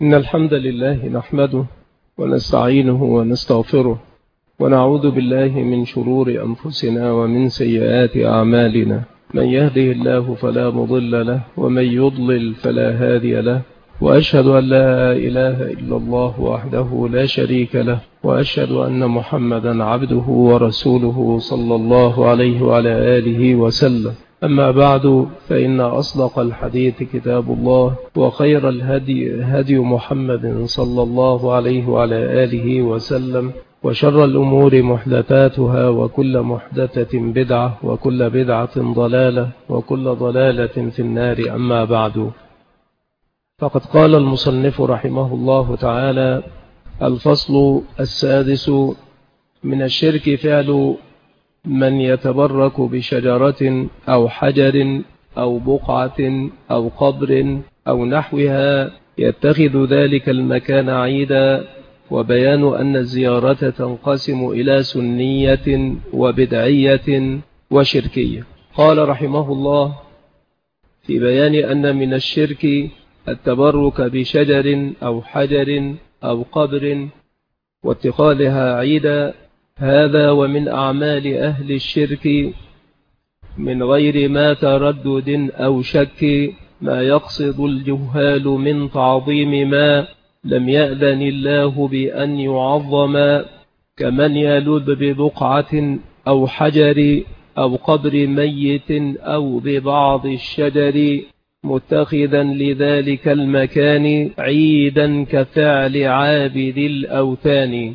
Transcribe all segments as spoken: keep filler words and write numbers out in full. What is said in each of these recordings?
إن الحمد لله نحمده ونستعينه ونستغفره ونعوذ بالله من شرور أنفسنا ومن سيئات أعمالنا. من يهده الله فلا مضل له ومن يضلل فلا هادي له، وأشهد أن لا إله إلا الله وحده لا شريك له، وأشهد أن محمدا عبده ورسوله صلى الله عليه وعلى آله وسلم. أما بعد، فإن أصدق الحديث كتاب الله، وخير الهدي هدي محمد صلى الله عليه وعلى آله وسلم، وشر الأمور محدثاتها، وكل محدثة بدعة، وكل بدعة ضلالة، وكل ضلالة في النار. أما بعد، فقد قال المصنف رحمه الله تعالى: الفصل السادس: من الشرك فعل من يتبرك بشجرة أو حجر أو بقعة أو قبر أو نحوها يتخذ ذلك المكان عيدا، وبيان أن الزيارة تنقسم إلى سنية وبدعية وشركية. قال رحمه الله في بيان أن من الشرك التبرك بشجر أو حجر أو قبر واتخاذها عيدا، هذا ومن أعمال أهل الشرك من غير ما تردد أو شك، ما يقصد الجهال من تعظيم ما لم يأذن الله بأن يعظم، كمن يلذ ببقعة أو حجر أو قبر ميت أو ببعض الشجر متخذا لذلك المكان عيدا كفعل عابد الأوثان.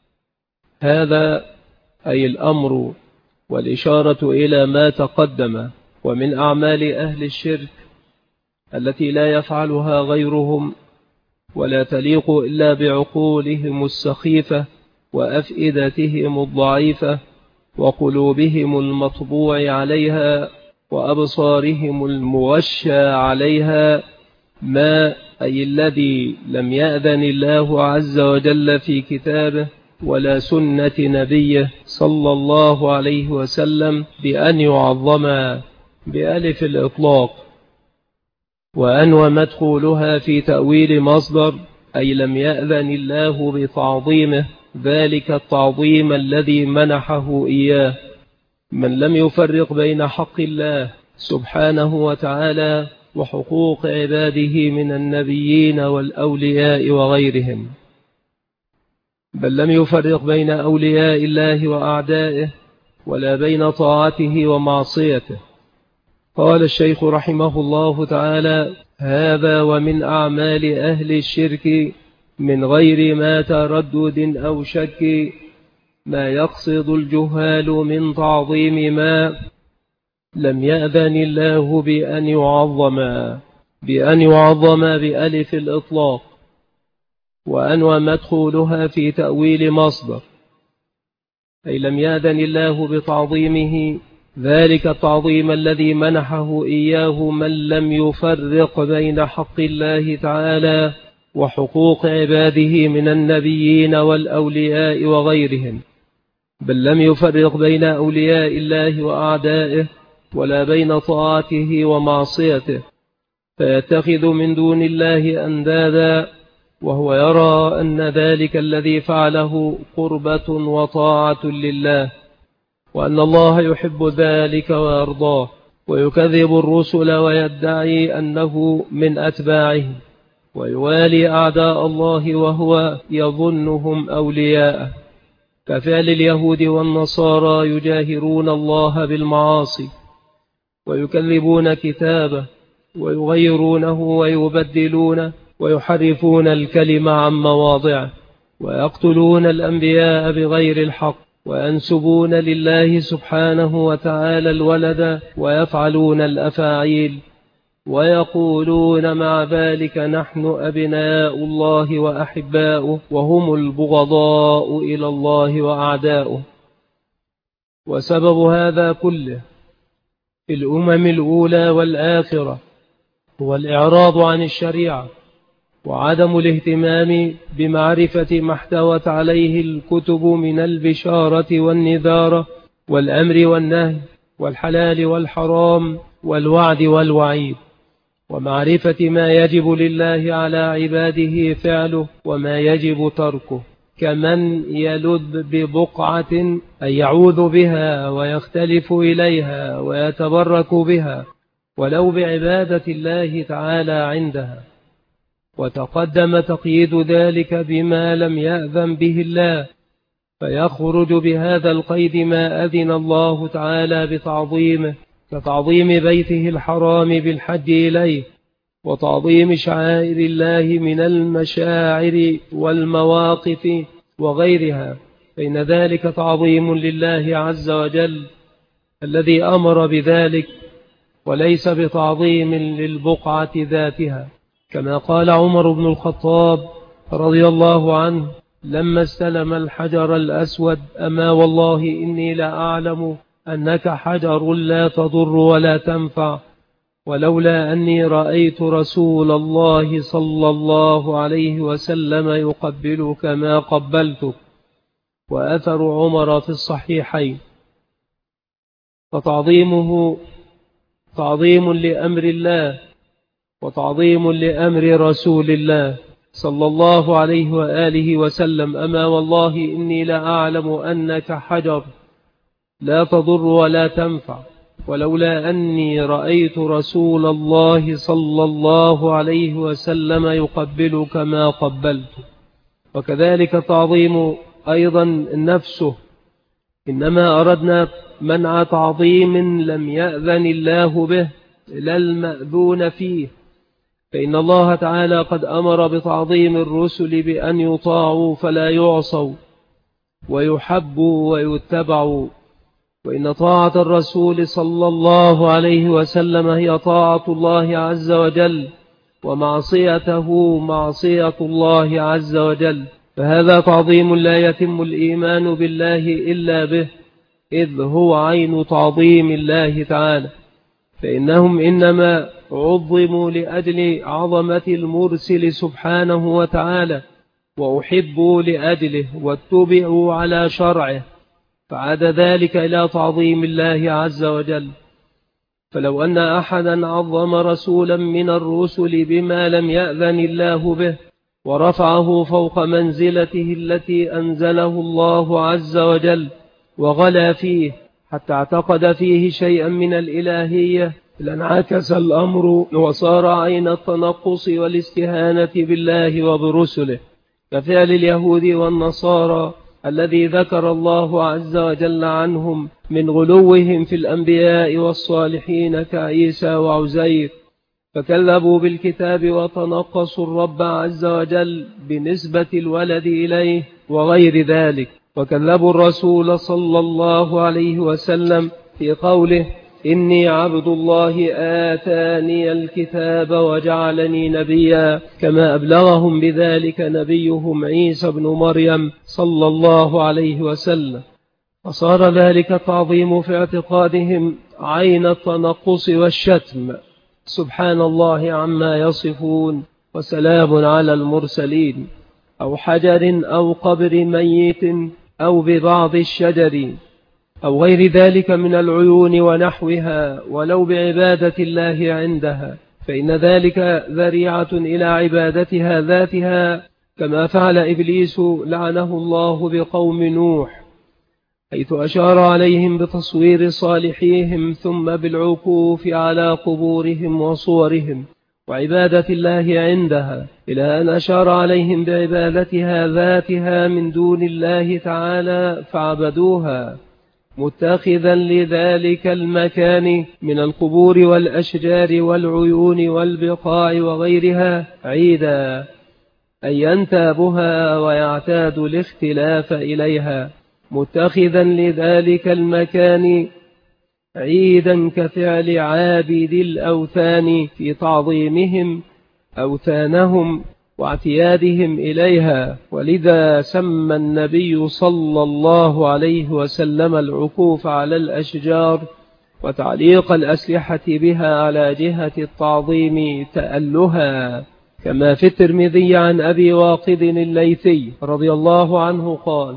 هذا أي الأمر والإشارة إلى ما تقدم. ومن أعمال أهل الشرك التي لا يفعلها غيرهم ولا تليق إلا بعقولهم السخيفة وأفئدتهم الضعيفة وقلوبهم المطبوع عليها وأبصارهم المغشى عليها، ما أي الذي لم يأذن الله عز وجل في كتابه ولا سنة نبيه صلى الله عليه وسلم بأن يعظم بألف الإطلاق، وأن ومدخولها في تأويل مصدر، أي لم يأذن الله بتعظيمه ذلك التعظيم الذي منحه إياه. من لم يفرق بين حق الله سبحانه وتعالى وحقوق عباده من النبيين والأولياء وغيرهم، بل لم يفرق بين أولياء الله وأعدائه ولا بين طاعته ومعصيته. قال الشيخ رحمه الله تعالى: هذا ومن أعمال أهل الشرك من غير ما تردد أو شك، ما يقصد الجهال من تعظيم ما لم يأذن الله بأن يعظم بأن يعظم بألف الإطلاق، وأن ومدخولها في تأويل مصدر، أي لم يأذن الله بتعظيمه ذلك التعظيم الذي منحه إياه من لم يفرق بين حق الله تعالى وحقوق عباده من النبيين والأولياء وغيرهم، بل لم يفرق بين أولياء الله وأعدائه ولا بين طاعته ومعصيته، فيتخذ من دون الله أندادا، وهو يرى أن ذلك الذي فعله قربة وطاعة لله، وأن الله يحب ذلك ويرضاه، ويكذب الرسل ويدعي أنه من أتباعه، ويوالي أعداء الله وهو يظنهم أولياءه، كفعل اليهود والنصارى يجاهرون الله بالمعاصي ويكذبون كتابه ويغيرونه ويبدلونه ويحرفون الكلمة عن مواضعه ويقتلون الأنبياء بغير الحق وينسبون لله سبحانه وتعالى الولد ويفعلون الأفاعيل ويقولون مع ذلك نحن أبناء الله وأحباؤه وهم البغضاء إلى الله وأعداؤه. وسبب هذا كله في الأمم الأولى والآخرة هو الإعراض عن الشريعة وعدم الاهتمام بمعرفة ما احتوت عليه الكتب من البشارة والنذارة والأمر والنهي والحلال والحرام والوعد والوعيد، ومعرفة ما يجب لله على عباده فعله وما يجب تركه، كمن يلذ ببقعة أي يعوذ بها ويختلف إليها ويتبرك بها ولو بعبادة الله تعالى عندها. وتقدم تقييد ذلك بما لم يأذن به الله، فيخرج بهذا القيد ما أذن الله تعالى بتعظيمه، كتعظيم بيته الحرام بالحج إليه، وتعظيم شعائر الله من المشاعر والمواقف وغيرها، فإن ذلك تعظيم لله عز وجل الذي أمر بذلك، وليس بتعظيم للبقعة ذاتها. كما قال عمر بن الخطاب رضي الله عنه لما استلم الحجر الأسود: أما والله إني لأعلم أنك حجر لا تضر ولا تنفع، ولولا أني رأيت رسول الله صلى الله عليه وسلم يقبلك ما قبلتك. وأثر عمر في الصحيحين. فتعظيمه تعظيم لأمر الله وتعظيم لأمر رسول الله صلى الله عليه وآله وسلم. أما والله إني لأعلم أنك حجر لا تضر ولا تنفع، ولولا أني رأيت رسول الله صلى الله عليه وسلم يقبلك ما قبلت. وكذلك تعظيم أيضا نفسه، إنما أردنا منع تعظيم لم يأذن الله به لا المأذون فيه، فإن الله تعالى قد أمر بتعظيم الرسل بأن يطاعوا فلا يعصوا، ويحبوا ويتبعوا. وإن طاعة الرسول صلى الله عليه وسلم هي طاعة الله عز وجل، ومعصيته معصية الله عز وجل، فهذا تعظيم لا يتم الإيمان بالله إلا به، إذ هو عين تعظيم الله تعالى. فإنهم إنما عظموا لأجل عظمة المرسل سبحانه وتعالى، وأحبوا لأجله، واتبعوا على شرعه، فعاد ذلك إلى تعظيم الله عز وجل. فلو أن أحدا عظم رسولا من الرسل بما لم يأذن الله به ورفعه فوق منزلته التي أنزله الله عز وجل وغلا فيه حتى اعتقد فيه شيئا من الإلهية، لانعكس الأمر وصار عين التنقص والاستهانة بالله وبرسله، كفعل اليهود والنصارى الذي ذكر الله عز وجل عنهم من غلوهم في الأنبياء والصالحين كعيسى وعزير، فكذبوا بالكتاب وتنقصوا الرب عز وجل بنسبة الولد إليه وغير ذلك. وكذبوا الرسول صلى الله عليه وسلم في قوله: إني عبد الله آتاني الكتاب وجعلني نبيا، كما أبلغهم بذلك نبيهم عيسى بن مريم صلى الله عليه وسلم. فصار ذلك التعظيم في اعتقادهم عين التنقص والشتم. سبحان الله عما يصفون، وسلام على المرسلين. أو حجر أو قبر ميت أو ببعض الشجر أو غير ذلك من العيون ونحوها، ولو بعبادة الله عندها، فإن ذلك ذريعة إلى عبادتها ذاتها، كما فعل إبليس لعنه الله بقوم نوح، حيث أشار عليهم بتصوير صالحيهم ثم بالعكوف على قبورهم وصورهم وعبادة الله عندها، إلى أن أشار عليهم بعبادتها ذاتها من دون الله تعالى فعبدوها، متخذا لذلك المكان من القبور والأشجار والعيون والبقاع وغيرها عيدا، أي ينتابها ويعتاد الاختلاف إليها، متخذا لذلك المكان عيدا كفعل عابد الأوثان في تعظيمهم أوثانهم واعتيادهم إليها. ولذا سمى النبي صلى الله عليه وسلم العكوف على الأشجار وتعليق الأسلحة بها على جهة التعظيم تألها، كما في الترمذي عن أبي واقد الليثي رضي الله عنه قال: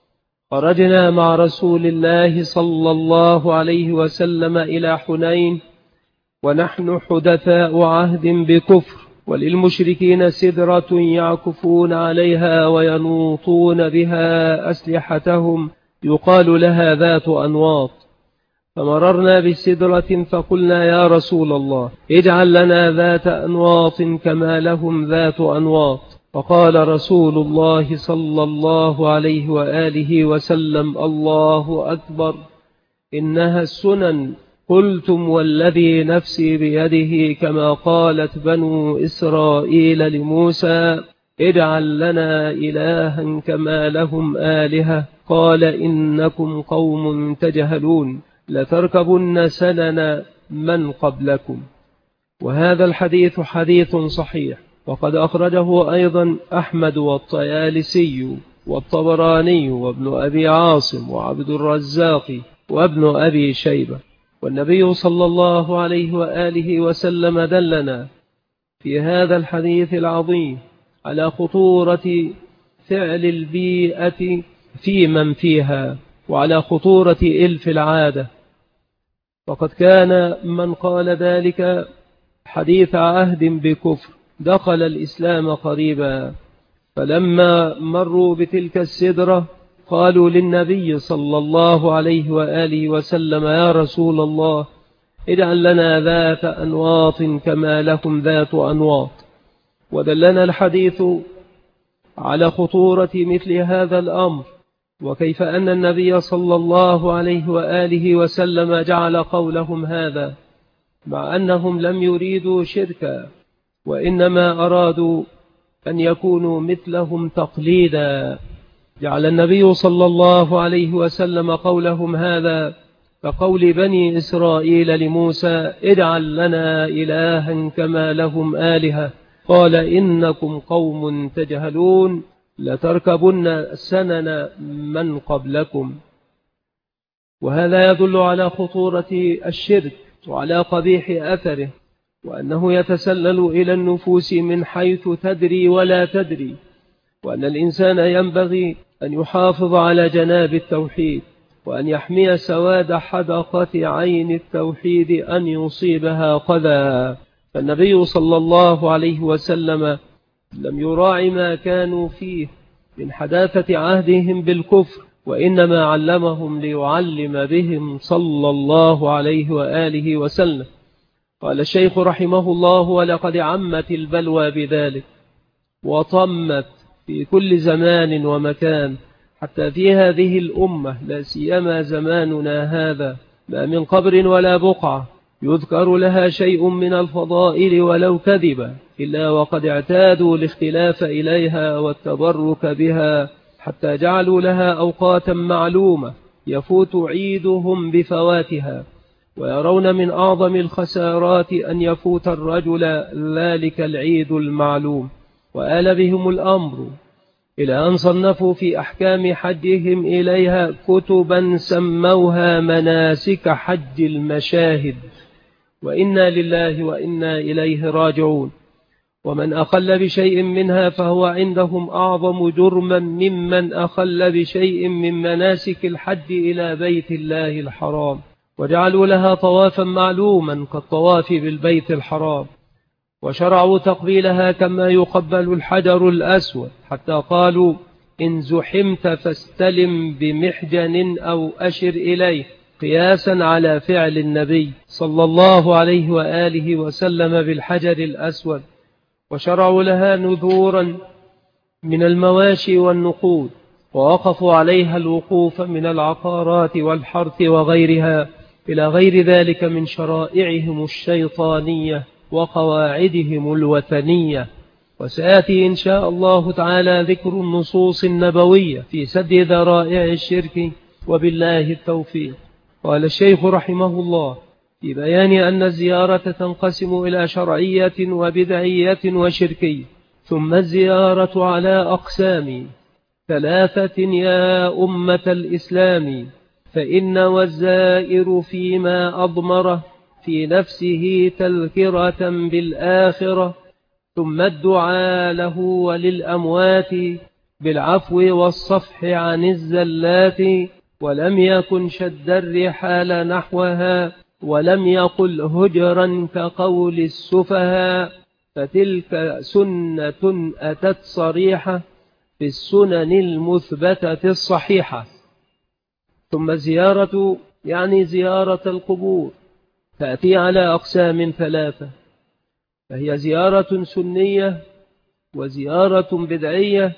خرجنا مع رسول الله صلى الله عليه وسلم إلى حنين ونحن حدثاء عهد بكفر، وللمشركين سدرة يعكفون عليها وينوطون بها أسلحتهم يقال لها ذات أنواط. فمررنا بالسدرة فقلنا يا رسول الله اجعل لنا ذات أنواط كما لهم ذات أنواط. فقال رسول الله صلى الله عليه وآله وسلم الله أكبر إنها السنن. قلتم والذي نفسي بيده كما قالت بنو إسرائيل لموسى اجعل لنا إلها كما لهم آلهة. قال إنكم قوم تجهلون لتركبن سنن من قبلكم. وهذا الحديث حديث صحيح، وقد أخرجه أيضا أحمد والطيالسي والطبراني وابن أبي عاصم وعبد الرزاق وابن أبي شيبة. والنبي صلى الله عليه وآله وسلم دلنا في هذا الحديث العظيم على خطورة فعل البيئة في من فيها، وعلى خطورة إلف العادة. فقد كان من قال ذلك حديث عهد بكفر دخل الإسلام قريبا، فلما مروا بتلك السدرة قالوا للنبي صلى الله عليه وآله وسلم يا رسول الله اجعل لنا ذات أنواط كما لكم ذات أنواط. ودلنا الحديث على خطورة مثل هذا الأمر، وكيف أن النبي صلى الله عليه وآله وسلم جعل قولهم هذا مع أنهم لم يريدوا شركا، وإنما أرادوا أن يكونوا مثلهم تقليدا. جعل النبي صلى الله عليه وسلم قولهم هذا كقول بني إسرائيل لموسى اجعل لنا إلها كما لهم آلهة. قال إنكم قوم تجهلون لتركبن سنن من قبلكم. وهذا يدل على خطورة الشرك وعلى قبيح أثره، وأنه يتسلل إلى النفوس من حيث تدري ولا تدري، وأن الإنسان ينبغي أن يحافظ على جناب التوحيد، وأن يحمي سواد حدقة عين التوحيد أن يصيبها قذى. فالنبي صلى الله عليه وسلم لم يراعي ما كانوا فيه من حداثة عهدهم بالكفر، وإنما علمهم ليعلم بهم صلى الله عليه وآله وسلم. قال الشيخ رحمه الله ولقد عمت البلوى بذلك وطمت في كل زمان ومكان، حتى في هذه الأمة لا سيما زماننا هذا ما من قبر ولا بقعة يذكر لها شيء من الفضائل ولو كذبا، إلا وقد اعتادوا الاختلاف إليها والتبرك بها، حتى جعلوا لها أوقاتا معلومة يفوت عيدهم بفواتها، ويرون من أعظم الخسارات أن يفوت الرجل ذلك العيد المعلوم. وآل بهم الأمر إلى أن صنفوا في أحكام حجهم إليها كتبا سموها مناسك حج المشاهد، وإنا لله وإنا إليه راجعون. ومن أخل بشيء منها فهو عندهم أعظم جرما ممن أخل بشيء من مناسك الحج إلى بيت الله الحرام، وجعلوا لها طوافا معلوما كالطواف بالبيت الحرام، وشرعوا تقبيلها كما يقبل الحجر الأسود، حتى قالوا إن زحمت فاستلم بمحجن أو أشر إليه، قياسا على فعل النبي صلى الله عليه وآله وسلم بالحجر الأسود. وشرعوا لها نذورا من المواشي والنقود، ووقفوا عليها الوقوف من العقارات والحرث وغيرها إلى غير ذلك من شرائعهم الشيطانية وقواعدهم الوثنية. وسيأتي إن شاء الله تعالى ذكر النصوص النبوية في سد ذرائع الشرك، وبالله التوفيق. قال الشيخ رحمه الله في بيان أن الزيارة تنقسم إلى شرعية وبدعية وشركية، ثم الزيارة على أقسام ثلاثة يا أمة الإسلام، فإن والزائر فيما أضمره في نفسه تذكرة بالآخرة، ثم الدعاء له وللأموات بالعفو والصفح عن الزلات، ولم يكن شد الرحال نحوها ولم يقل هجرا كقول السفهاء، فتلك سنة أتت صريحة في السنن المثبتة الصحيحة. ثم زيارة يعني زيارة القبور تأتي على أقسام ثلاثة، فهي زيارة سنية، وزيارة بدعية،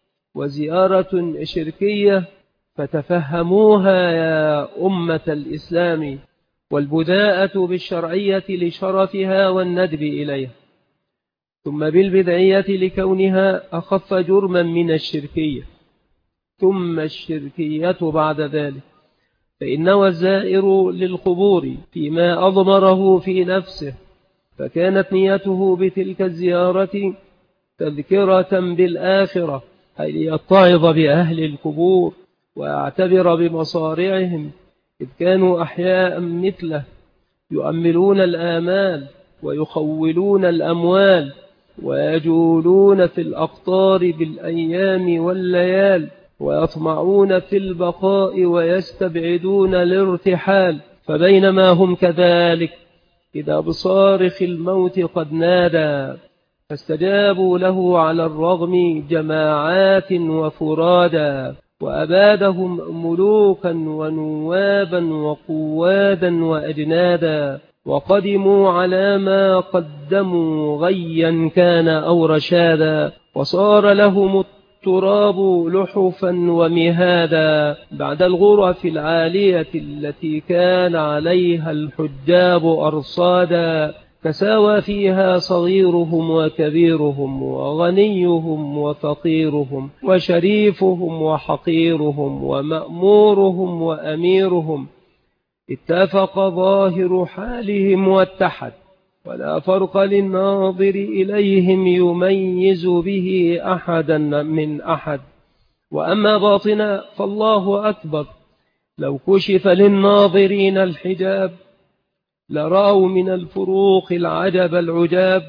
وزيارة شركية. فتفهموها يا أمة الإسلام، والبداءة بالشرعية لشرفها والندب إليها، ثم بالبدعية لكونها أخف جرما من الشركية، ثم الشركية بعد ذلك. فإنه الزائر للقبور فيما أضمره في نفسه، فكانت نيته بتلك الزيارة تذكرة بالآخرة، أي ليتعظ بأهل القبور ويعتبر بمصارعهم، إذ كانوا أحياء مثله يؤملون الآمال ويخولون الأموال ويجولون في الأقطار بالأيام والليال، ويطمعون في البقاء ويستبعدون الارتحال. فبينما هم كذلك إذا بصارخ الموت قد نادى، فاستجابوا له على الرغم جماعات وفرادا، وأبادهم ملوكا ونوابا وقوادا وأجنادا، وقدموا على ما قدموا غيا كان أو رشادا، وصار لهم التراب لحفا ومهادا بعد الغرف العالية التي كان عليها الحجاب أرصادا، فساوى فيها صغيرهم وكبيرهم وغنيهم وفقيرهم وشريفهم وحقيرهم ومأمورهم وأميرهم، اتفق ظاهر حالهم واتحد، ولا فرق للناظر إليهم يميز به أحدا من أحد. وأما باطنا فالله أكبر، لو كشف للناظرين الحجاب لرأوا من الفروق العجب العجاب،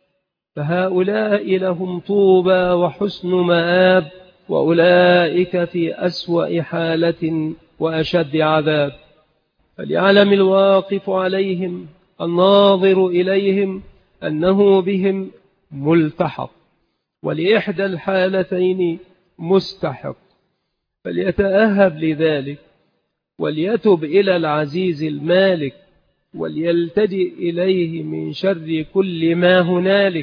فهؤلاء لهم طوبى وحسن مآب، وأولئك في أسوأ حالة وأشد عذاب. فليعلم الواقف عليهم الناظر إليهم أنه بهم ملتحق، ولإحدى الحالتين مستحق، فليتأهب لذلك، وليتب إلى العزيز المالك، وليلتجئ إليه من شر كل ما هنالك.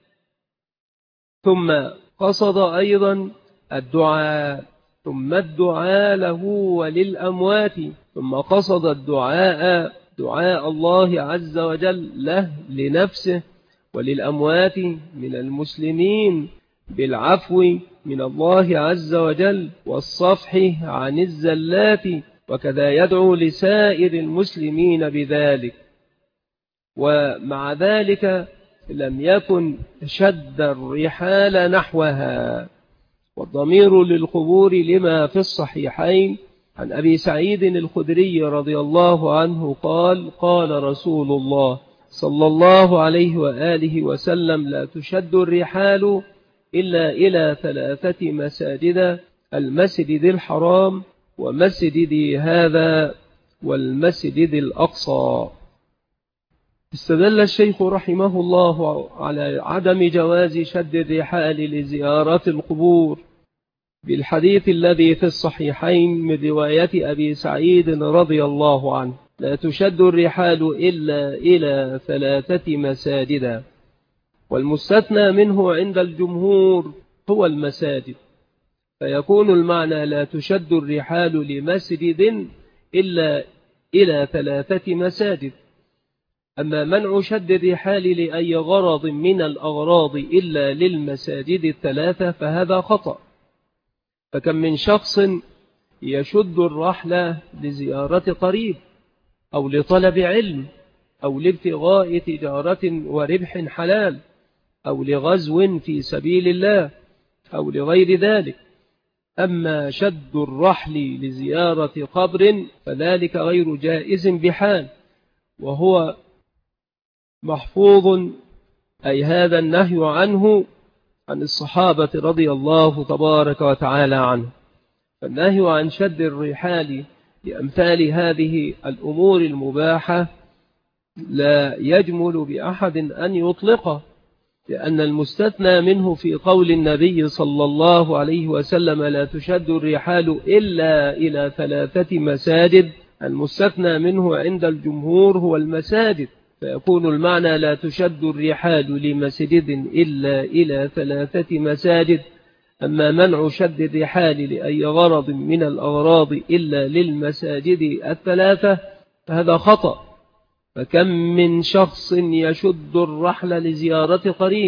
ثم قصد أيضا الدعاء، ثم الدعاء له وللأموات، ثم قصد الدعاء دعاء الله عز وجل له لنفسه وللأموات من المسلمين بالعفو من الله عز وجل والصفح عن الزلات، وكذا يدعو لسائر المسلمين بذلك. ومع ذلك لم يكن شد الرحال نحوها. والضمير للقبور لما في الصحيحين عن أبي سعيد الخدري رضي الله عنه قال: قال رسول الله صلى الله عليه وآله وسلم: لا تشد الرحال إلا إلى ثلاثة مساجد: المسجد الحرام، ومسجد هذا، والمسجد الأقصى. استدل الشيخ رحمه الله على عدم جواز شد الرحال لزيارة القبور بالحديث الذي في الصحيحين من رواية أبي سعيد رضي الله عنه: لا تشد الرحال إلا إلى ثلاثة مساجد. والمستثنى منه عند الجمهور هو المساجد، فيكون المعنى: لا تشد الرحال لمسجد إلا إلى ثلاثة مساجد. أما منع شد الرحال لأي غرض من الأغراض إلا للمساجد الثلاثة فهذا خطأ. فكم من شخص يشد الرحلة لزيارة قريب، أو لطلب علم، أو لابتغاء تجارة وربح حلال، أو لغزو في سبيل الله، أو لغير ذلك. أما شد الرحل لزيارة قبر فذلك غير جائز بحال، وهو محفوظ، أي هذا النهي عنه عن الصحابة رضي الله تبارك وتعالى عنه. فالنهي عن شد الرحال لأمثال هذه الأمور المباحة لا يجمل بأحد أن يطلقه، لأن المستثنى منه في قول النبي صلى الله عليه وسلم لا تشد الرحال إلا إلى ثلاثة مساجد، المستثنى منه عند الجمهور هو المساجد، فيكون المعنى لا تشد الرحال لمسجد إلا إلى ثلاثة مساجد. أما منع شد الرحال لأي غرض من الأغراض إلا للمساجد الثلاثة فهذا خطأ. فكم من شخص يشد الرحل لزيارة قريب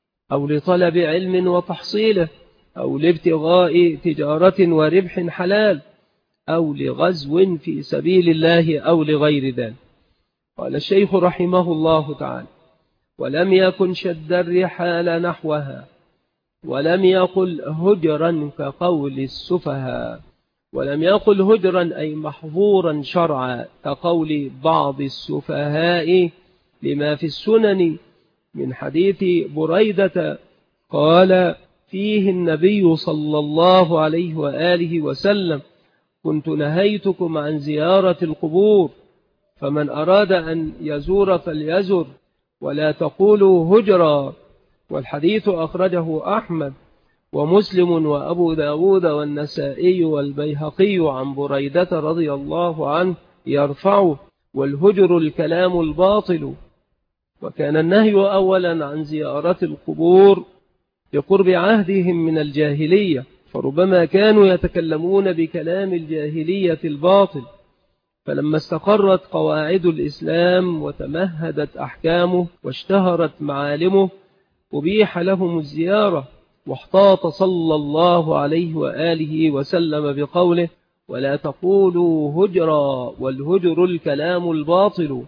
أو لطلب علم وتحصيله أو لابتغاء تجارة وربح حلال أو لغزو في سبيل الله أو لغير ذلك. قال الشيخ رحمه الله تعالى: ولم يكن شد الرحال نحوها، ولم يقل هجرا كقول السفهاء، ولم يقل هجرا أي محظورا شرعا كقول بعض السفهاء، لما في السنن من حديث بريدة قال فيه النبي صلى الله عليه وآله وسلم: كنت نهيتكم عن زيارة القبور، فمن أراد أن يزور فليزر ولا تقولوا هجرا. والحديث أخرجه أحمد ومسلم وأبو داود والنسائي والبيهقي عن بريدة رضي الله عنه يرفعه: والهجر الكلام الباطل. وكان النهي أولا عن زيارة القبور بقرب عهدهم من الجاهلية، فربما كانوا يتكلمون بكلام الجاهلية الباطل، فلما استقرت قواعد الإسلام وتمهدت أحكامه واشتهرت معالمه أبيح لهم الزيارة، واحتاط صلى الله عليه وآله وسلم بقوله: ولا تقولوا هجرا، والهجر الكلام الباطل.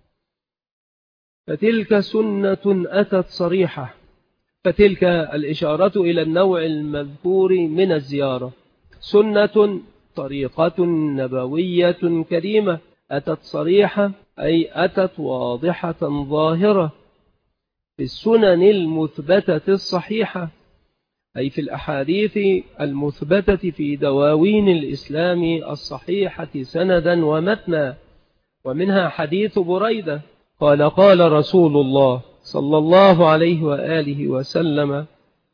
فتلك سنة أتت صريحة، فتلك الإشارة إلى النوع المذكور من الزيارة سنة طريقة نبوية كريمة أتت صريحة، أي أتت واضحة ظاهرة في السنن المثبتة الصحيحة، أي في الأحاديث المثبتة في دواوين الإسلام الصحيحة سندا ومتنا. ومنها حديث بريدة قال: قال رسول الله صلى الله عليه وآله وسلم: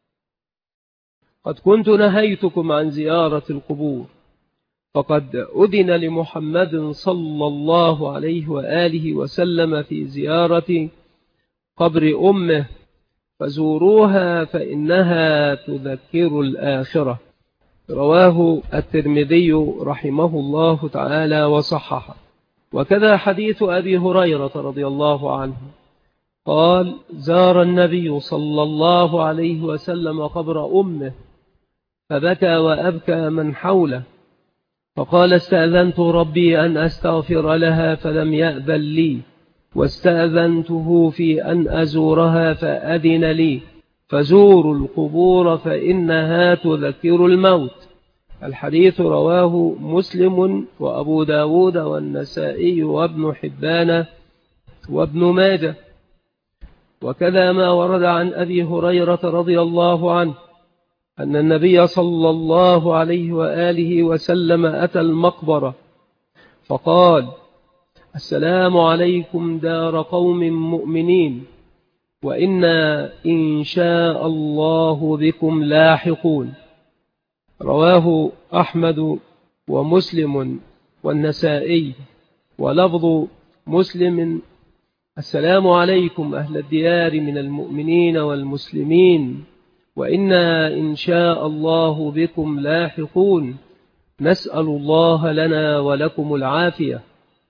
قد كنت نهيتكم عن زيارة القبور، فقد أذن لمحمد صلى الله عليه وآله وسلم في زيارة قبر أمه، فزوروها فإنها تذكر الآخرة. رواه الترمذي رحمه الله تعالى وصححه. وكذا حديث أبي هريرة رضي الله عنه قال: زار النبي صلى الله عليه وسلم قبر أمه، فبكى وأبكى من حوله، فقال: استأذنت ربي أن أستغفر لها فلم يأذن لي، واستأذنته في أن أزورها فأذن لي، فزوروا القبور فإنها تذكر الموت. الحديث رواه مسلم وأبو داود والنسائي وابن حبان وابن ماجه. وكذا ما ورد عن أبي هريرة رضي الله عنه أن النبي صلى الله عليه وآله وسلم أتى المقبرة فقال: السلام عليكم دار قوم مؤمنين، وإنا إن شاء الله بكم لاحقون. رواه أحمد ومسلم والنسائي. ولفظ مسلم: السلام عليكم أهل الديار من المؤمنين والمسلمين، وإنا إن شاء الله بكم لاحقون، نسأل الله لنا ولكم العافية.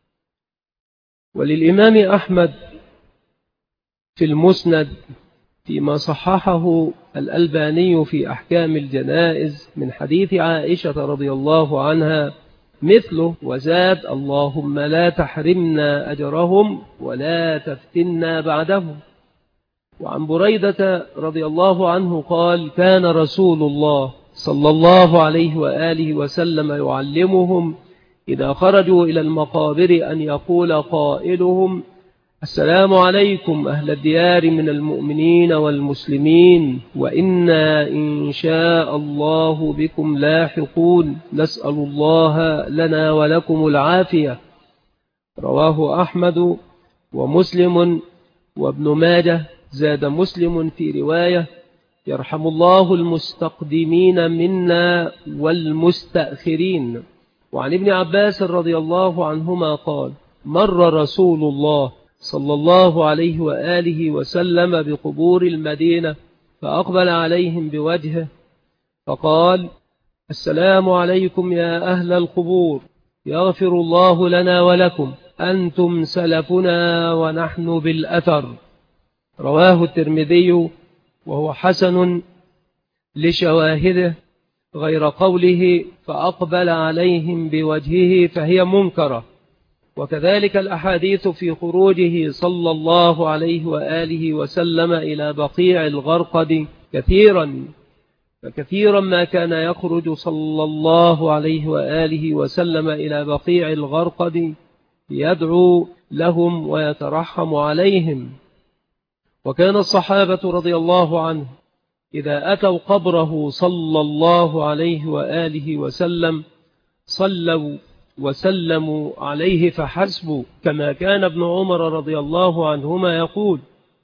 وللإمام أحمد في المسند فيما صححه الألباني في أحكام الجنائز من حديث عائشة رضي الله عنها مثله، وزاد: اللهم لا تحرمنا أجرهم ولا تفتنا بعدهم. وعن بريدة رضي الله عنه قال: كان رسول الله صلى الله عليه وآله وسلم يعلمهم إذا خرجوا إلى المقابر أن يقول قائلهم: السلام عليكم أهل الديار من المؤمنين والمسلمين، وإنا إن شاء الله بكم لاحقون، نسأل الله لنا ولكم العافية. رواه أحمد ومسلم وابن ماجه. زاد مسلم في رواية: يرحم الله المستقدمين منا والمستأخرين. وعن ابن عباس رضي الله عنهما قال: مر رسول الله صلى الله عليه وآله وسلم بقبور المدينة فأقبل عليهم بوجهه فقال: السلام عليكم يا أهل القبور، يغفر الله لنا ولكم، أنتم سلفنا ونحن بالأثر. رواه الترمذي وهو حسن لشواهده، غير قوله فأقبل عليهم بوجهه فهي منكرة. وكذلك الأحاديث في خروجه صلى الله عليه وآله وسلم إلى بقيع الغرقد كثيرا، فكثيرا ما كان يخرج صلى الله عليه وآله وسلم إلى بقيع الغرقد يدعو لهم ويترحم عليهم. وكان الصحابة رضي الله عنهم إذا أتوا قبره صلى الله عليه وآله وسلم صلوا وسلموا عليه فحسبوا، كما كان ابن عمر رضي الله عنهما يقول: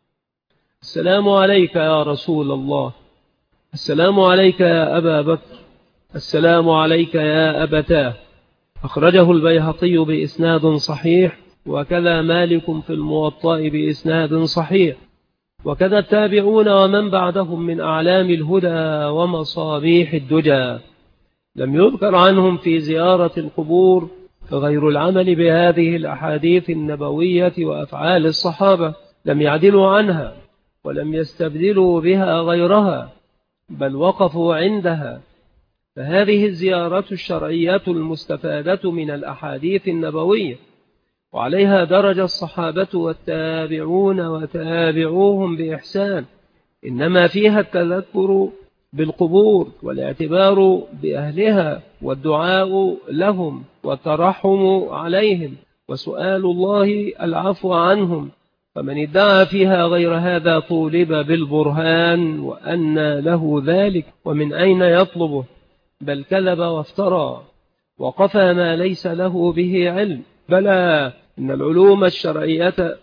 السلام عليك يا رسول الله، السلام عليك يا أبا بكر، السلام عليك يا أبتاه. أخرجه البيهقي بإسناد صحيح، وكذا مالك في الموطأ بإسناد صحيح، وكذا التابعون ومن بعدهم من أعلام الهدى ومصابيح الدجى. لم يذكر عنهم في زيارة القبور غير العمل بهذه الأحاديث النبوية وأفعال الصحابة، لم يعدلوا عنها ولم يستبدلوا بها غيرها، بل وقفوا عندها. فهذه الزيارة الشرعية المستفادة من الأحاديث النبوية، وعليها درج الصحابة والتابعون وتابعوهم بإحسان، إنما فيها التذكر بالقبور والاعتبار بأهلها والدعاء لهم والترحم عليهم وسؤال الله العفو عنهم. فمن ادعى فيها غير هذا طولب بالبرهان، وأن له ذلك ومن أين يطلبه، بل كذب وافترى وقفى ما ليس له به علم. بلى إن العلوم الشرعية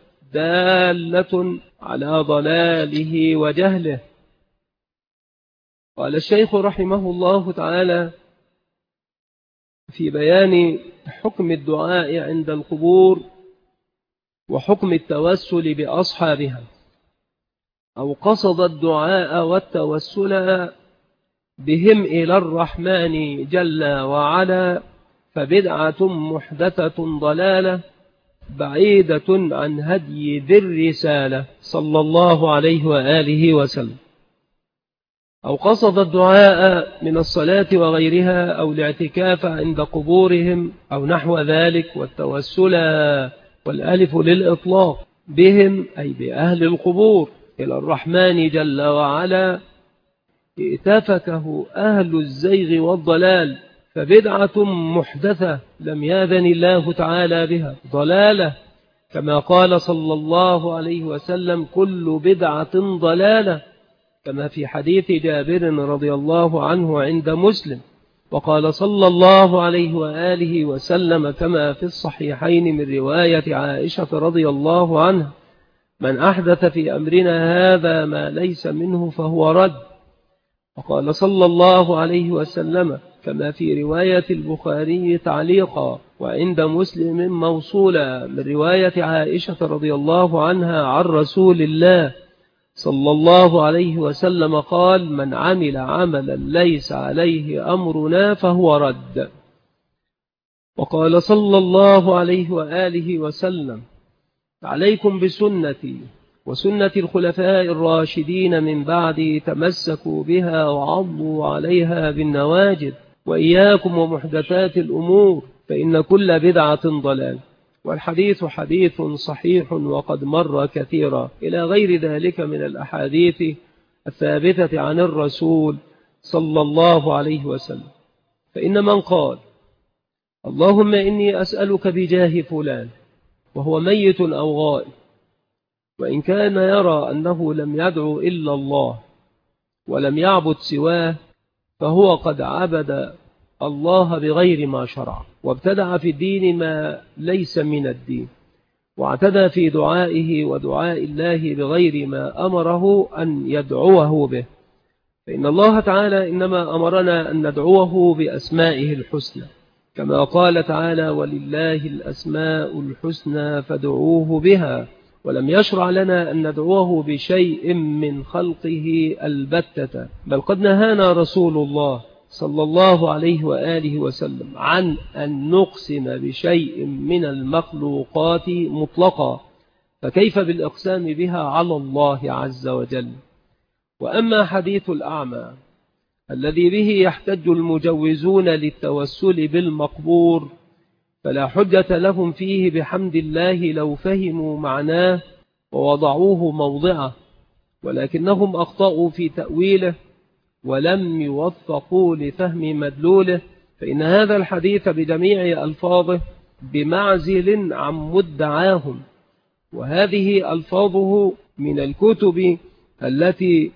دالة على ضلاله وجهله. قال الشيخ رحمه الله تعالى في بيان حكم الدعاء عند القبور وحكم التوسل بأصحابها: أو قصد الدعاء والتوسل بهم إلى الرحمن جل وعلا فبدعة محدثة ضلالة بعيدة عن هدي ذي الرسالة صلى الله عليه وآله وسلم. أو قصد الدعاء من الصلاة وغيرها أو الاعتكاف عند قبورهم أو نحو ذلك، والتوسل والألف للإطلاق بهم أي بأهل القبور إلى الرحمن جل وعلا ائتفكه أهل الزيغ والضلال، فبدعة محدثة لم يأذن الله تعالى بها ضلالة، كما قال صلى الله عليه وسلم: كل بدعة ضلالة، كما في حديث جابر رضي الله عنه عند مسلم. وقال صلى الله عليه وآله وسلم كما في الصحيحين من رواية عائشة رضي الله عنها: من أحدث في أمرنا هذا ما ليس منه فهو رد. وقال صلى الله عليه وسلم كما في رواية البخاري تعليقا وعند مسلم موصولا من رواية عائشة رضي الله عنها عن رسول الله صلى الله عليه وسلم قال: من عمل عملا ليس عليه أمرنا فهو رد. وقال صلى الله عليه وآله وسلم: عليكم بسنتي وسنة الخلفاء الراشدين من بعدي، تمسكوا بها وعضوا عليها بالنواجذ، وإياكم ومحدثات الأمور فإن كل بدعة ضلال. والحديث حديث صحيح وقد مر كثيرا إلى غير ذلك من الأحاديث الثابتة عن الرسول صلى الله عليه وسلم. فإن من قال: اللهم إني أسألك بجاه فلان وهو ميت أو غائب، وإن كان يرى أنه لم يدعو إلا الله ولم يعبد سواه، فهو قد عبد الله بغير ما شرع، وابتدع في الدين ما ليس من الدين، واعتدى في دعائه ودعاء الله بغير ما أمره أن يدعوه به. فإن الله تعالى إنما أمرنا أن ندعوه بأسمائه الحسنى، كما قال تعالى: ولله الأسماء الحسنى فادعوه بها. ولم يشرع لنا أن ندعوه بشيء من خلقه البتة، بل قد نهانا رسول الله صلى الله عليه وآله وسلم عن أن نقسم بشيء من المخلوقات مطلقا، فكيف بالإقسام بها على الله عز وجل؟ وأما حديث الأعمى الذي به يحتج المجوزون للتوسل بالمقبور، فلا حجة لهم فيه بحمد الله لو فهموا معناه ووضعوه موضعه، ولكنهم أخطأوا في تأويله ولم يوفقوا لفهم مدلوله، فإن هذا الحديث بجميع ألفاظه بمعزل عن مدعاهم، وهذه ألفاظه من الكتب التي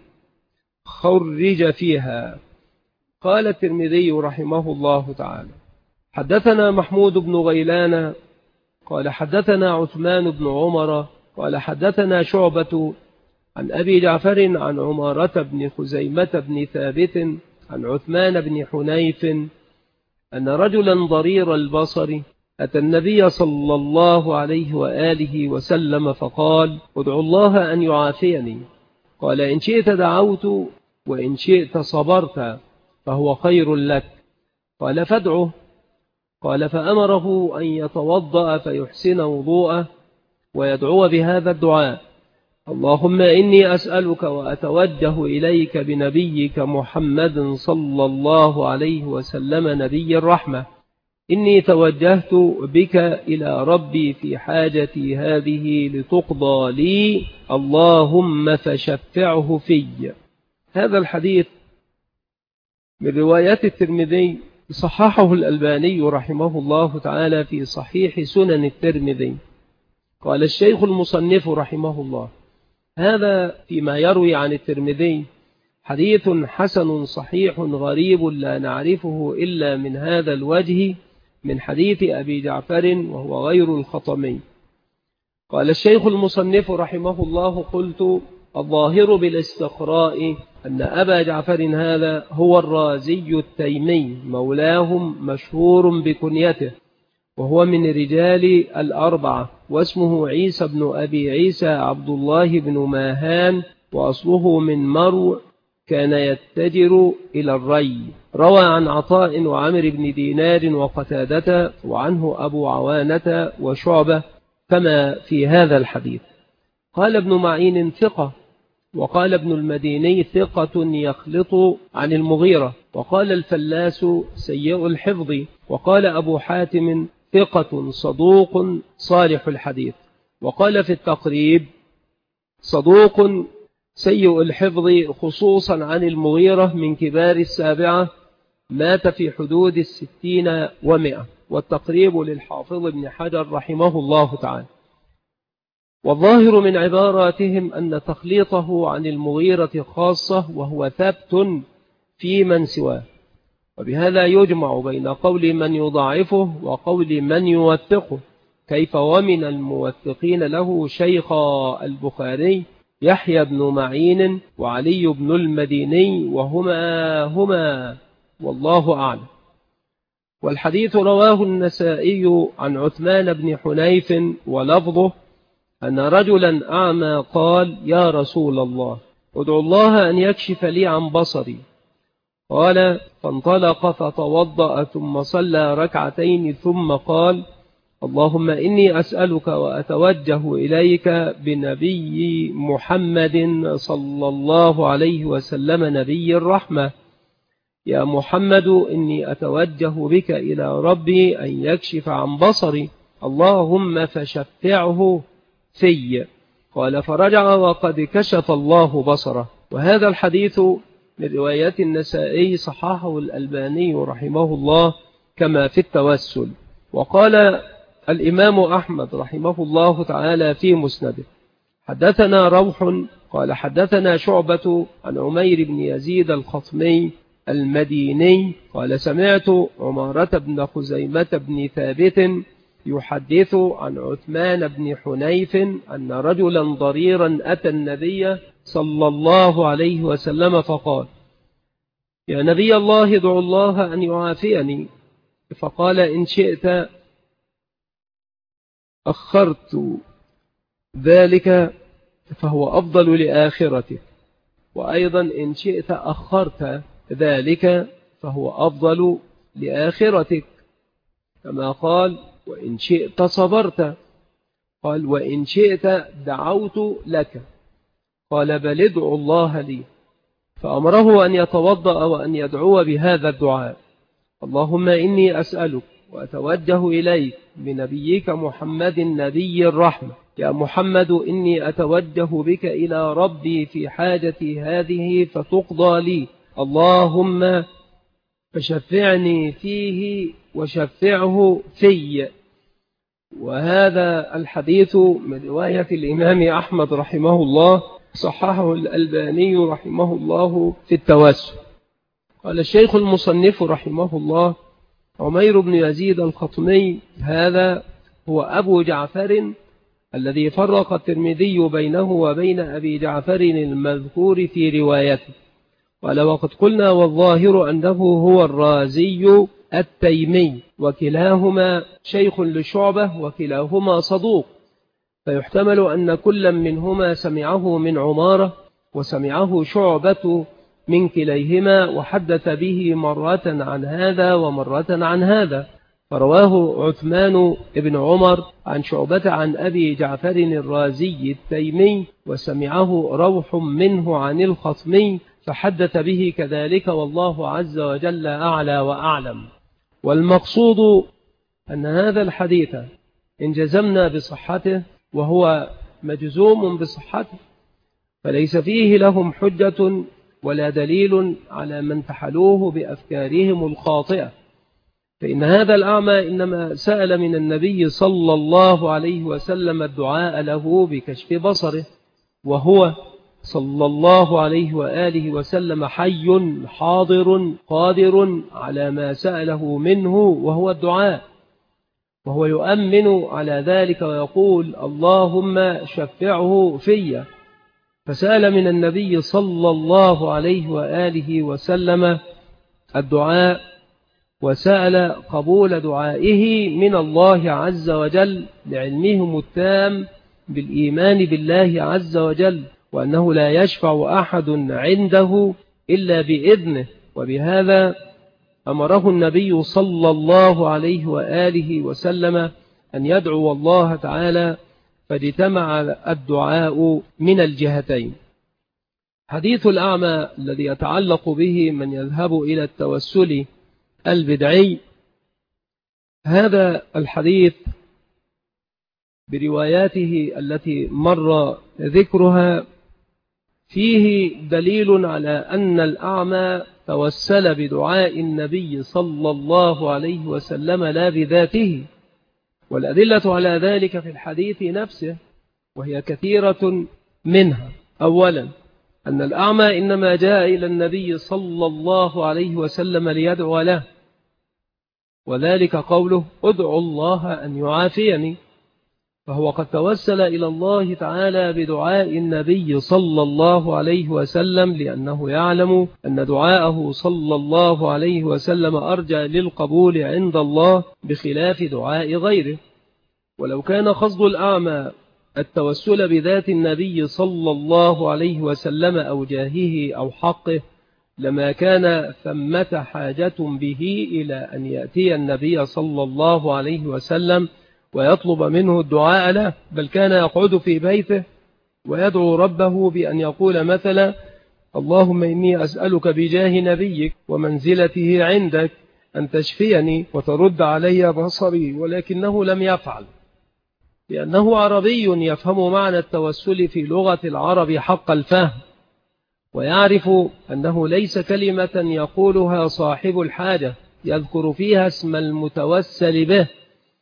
خرج فيها. قال الترمذي رحمه الله تعالى: حدثنا محمود بن غيلان قال حدثنا عثمان بن عمر قال حدثنا شعبة عن أبي جعفر عن عمارة بن خزيمة بن ثابت عن عثمان بن حنيف أن رجلا ضرير البصر أتى النبي صلى الله عليه وآله وسلم فقال: ادعو الله أن يعافيني. قال: إن شئت دعوت وإن شئت صبرت فهو خير لك. قال: فادعه. قال: فأمره أن يتوضأ فيحسن وضوءه ويدعو بهذا الدعاء: اللهم إني أسألك وأتوجه إليك بنبيك محمد صلى الله عليه وسلم نبي الرحمة، إني توجهت بك إلى ربي في حاجتي هذه لتقضى لي، اللهم فشفعه في. هذا الحديث من روايات الترمذي، صححه الألباني رحمه الله تعالى في صحيح سنن الترمذي. قال الشيخ المصنف رحمه الله: هذا فيما يروي عن الترمذي حديث حسن صحيح غريب لا نعرفه إلا من هذا الوجه من حديث أبي جعفر وهو غير الخطمي. قال الشيخ المصنف رحمه الله: قلت: الظاهر بالاستقراء أن أبا جعفر هذا هو الرازي التيمي مولاهم مشهور بكنيته، وهو من رجال الأربعة، واسمه عيسى بن أبي عيسى عبد الله بن ماهان، وأصله من مرو، كان يتجر إلى الري. روى عن عطاء وعمر بن دينار وقتادة، وعنه أبو عوانة وشعبة كما في هذا الحديث. قال ابن معين: ثقة. وقال ابن المديني: ثقة يخلط عن المغيرة. وقال الفلاس: سيء الحفظ. وقال أبو حاتم: ثقة صدوق صالح الحديث. وقال في التقريب: صدوق سيء الحفظ خصوصا عن المغيرة، من كبار السابعة، مات في حدود الستين ومئة. والتقريب للحافظ ابن حجر رحمه الله تعالى. والظاهر من عباراتهم أن تخليطه عن المغيرة خاصة، وهو ثبت في من سواه، وبهذا يجمع بين قول من يضاعفه وقول من يوثقه. كيف ومن الموثقين له شيخ البخاري يحيى بن معين وعلي بن المديني، وهما هما والله أعلم. والحديث رواه النسائي عن عثمان بن حنيف ولفظه أن رجلا أعمى قال: يا رسول الله، ادعو الله أن يكشف لي عن بصري. قال: فانطلق فتوضأ ثم صلى ركعتين ثم قال: اللهم إني أسألك وأتوجه إليك بنبي محمد صلى الله عليه وسلم نبي الرحمة، يا محمد إني أتوجه بك إلى ربي أن يكشف عن بصري، اللهم فشفعه في. قال: فرجع وقد كشف الله بصره. وهذا الحديث من روايات النسائي، صححه الألباني رحمه الله كما في التوسل. وقال الإمام أحمد رحمه الله تعالى في مسنده: حدثنا روح قال حدثنا شعبة عن عمير بن يزيد الخطمي المديني قال سمعت عمارة بن خزيمة بن ثابت يحدث عن عثمان بن حنيف أن رجلا ضريرا أتى النبي صلى الله عليه وسلم فقال: يا نبي الله ادعو الله أن يعافيني. فقال: إن شئت أخرت ذلك فهو أفضل لآخرتك، وأيضا إن شئت أخرت ذلك فهو أفضل لآخرتك، كما قال: وإن شئت صبرت. قال: وإن شئت دعوت لك. قال: بل ادعو الله لي. فأمره أن يتوضأ وأن يدعو بهذا الدعاء: اللهم إني أسألك وأتوجه إليك بنبيك محمد نبي الرحمة، يا محمد إني أتوجه بك إلى ربي في حاجتي هذه فتقضى لي، اللهم فشفعني فيه وشفعه في. وهذا الحديث من رواية الإمام أحمد رحمه الله، صححه الألباني رحمه الله في التوسل. قال الشيخ المصنف رحمه الله: عمير بن يزيد الخطمي هذا هو أبو جعفر الذي فرق الترمذي بينه وبين أبي جعفر المذكور في روايته. قال: وقد قلنا والظاهر أنه هو الرازي التيمي، وكلاهما شيخ لشعبة وكلاهما صدوق، فيحتمل أن كل منهما سمعه من عمارة وسمعه شعبة من كليهما، وحدث به مرة عن هذا ومرة عن هذا. فرواه عثمان بن عمر عن شعبة عن أبي جعفر الرازي التيمي، وسمعه روح منه عن الخطمي فحدث به كذلك، والله عز وجل أعلى وأعلم. والمقصود أن هذا الحديث إن جزمنا بصحته، وهو مجزوم بصحته، فليس فيه لهم حجة ولا دليل على من تحلوه بأفكارهم الخاطئة، فإن هذا الأعمى إنما سأل من النبي صلى الله عليه وسلم الدعاء له بكشف بصره، وهو صلى الله عليه وآله وسلم حي حاضر قادر على ما سأله منه وهو الدعاء، وهو يؤمن على ذلك ويقول: اللهم شفعه في. فسأل من النبي صلى الله عليه وآله وسلم الدعاء، وسأل قبول دعائه من الله عز وجل لعلمهم التام بالإيمان بالله عز وجل، وأنه لا يشفع أحد عنده إلا بإذنه. وبهذا أمره النبي صلى الله عليه وآله وسلم أن يدعو الله تعالى، فاجتمع الدعاء من الجهتين. حديث الأعمى الذي يتعلق به من يذهب إلى التوسل البدعي، هذا الحديث برواياته التي مر ذكرها فيه دليل على أن الأعمى توسل بدعاء النبي صلى الله عليه وسلم لا بذاته، والأدلة على ذلك في الحديث نفسه، وهي كثيرة منها. أولا أن الأعمى إنما جاء إلى النبي صلى الله عليه وسلم ليدعو له، وذلك قوله: ادعو الله أن يعافيني، فهو قد توسل إلى الله تعالى بدعاء النبي صلى الله عليه وسلم، لأنه يعلم أن دعاءه صلى الله عليه وسلم أرجى للقبول عند الله بخلاف دعاء غيره. ولو كان قصد الأعمى التوسل بذات النبي صلى الله عليه وسلم أو جاهه أو حقه، لما كان ثمة حاجة به إلى أن يأتي النبي صلى الله عليه وسلم ويطلب منه الدعاء له، بل كان يقعد في بيته ويدعو ربه بأن يقول مثلا: اللهم إني أسألك بجاه نبيك ومنزلته عندك أن تشفيني وترد علي بصري. ولكنه لم يفعل، لأنه عربي يفهم معنى التوسل في لغة العرب حق الفهم، ويعرف أنه ليس كلمة يقولها صاحب الحاجة يذكر فيها اسم المتوسل به،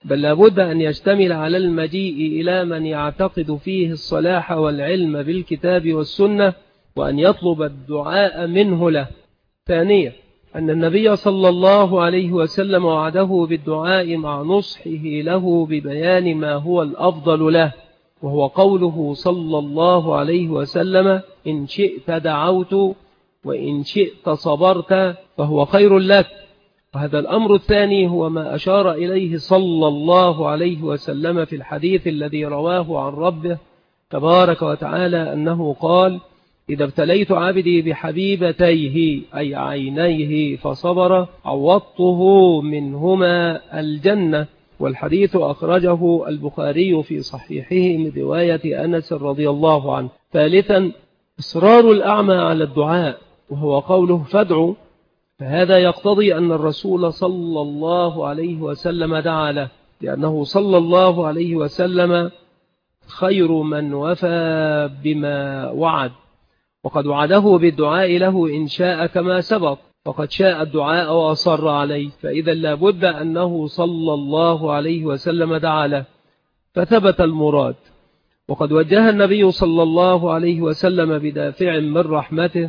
بل لابد أن يشتمل على المجيء إلى من يعتقد فيه الصلاح والعلم بالكتاب والسنة، وأن يطلب الدعاء منه له. ثانيا أن النبي صلى الله عليه وسلم وعده بالدعاء مع نصحه له ببيان ما هو الأفضل له، وهو قوله صلى الله عليه وسلم: إن شئت دعوت وإن شئت صبرت فهو خير لك. وهذا الأمر الثاني هو ما أشار إليه صلى الله عليه وسلم في الحديث الذي رواه عن ربه تبارك وتعالى أنه قال: إذا ابتليت عبدي بحبيبتيه أي عينيه فصبر عوضته منهما الجنة. والحديث أخرجه البخاري في صحيحه من رواية أنس رضي الله عنه. ثالثا إصرار الأعمى على الدعاء، وهو قوله: فادعوا، فهذا يقتضي أن الرسول صلى الله عليه وسلم دعا له، لأنه صلى الله عليه وسلم خير من وفى بما وعد، وقد وعده بالدعاء له إن شاء كما سبق، فقد شاء الدعاء وأصر عليه، فإذا لابد أنه صلى الله عليه وسلم دعا له فثبت المراد. وقد وجه النبي صلى الله عليه وسلم بدافع من رحمته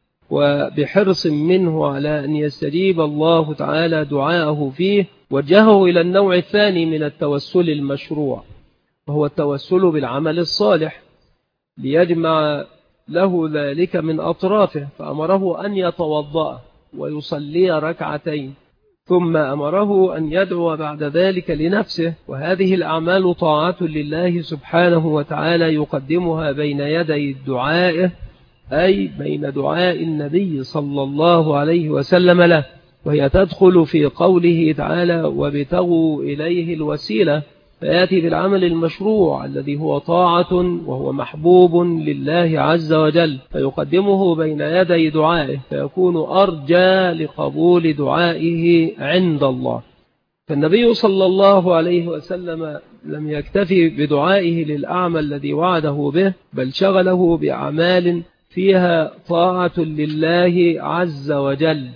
وبحرص منه على أن يستجيب الله تعالى دعاءه فيه، وجهه إلى النوع الثاني من التوسل المشروع، وهو التوسل بالعمل الصالح ليجمع له ذلك من أطرافه، فأمره أن يتوضأ ويصلي ركعتين، ثم أمره أن يدعو بعد ذلك لنفسه. وهذه الأعمال طاعة لله سبحانه وتعالى يقدمها بين يدي الدعاء، أي بين دعاء النبي صلى الله عليه وسلم له، وهي تدخل في قوله تعالى: وابتغوا إليه الوسيلة، فيأتي بالعمل المشروع الذي هو طاعة وهو محبوب لله عز وجل، فيقدمه بين يدي دعائه، فيكون أرجى لقبول دعائه عند الله. فالنبي صلى الله عليه وسلم لم يكتفي بدعائه للأعمى الذي وعده به، بل شغله بأعمال فيها طاعة لله عز وجل،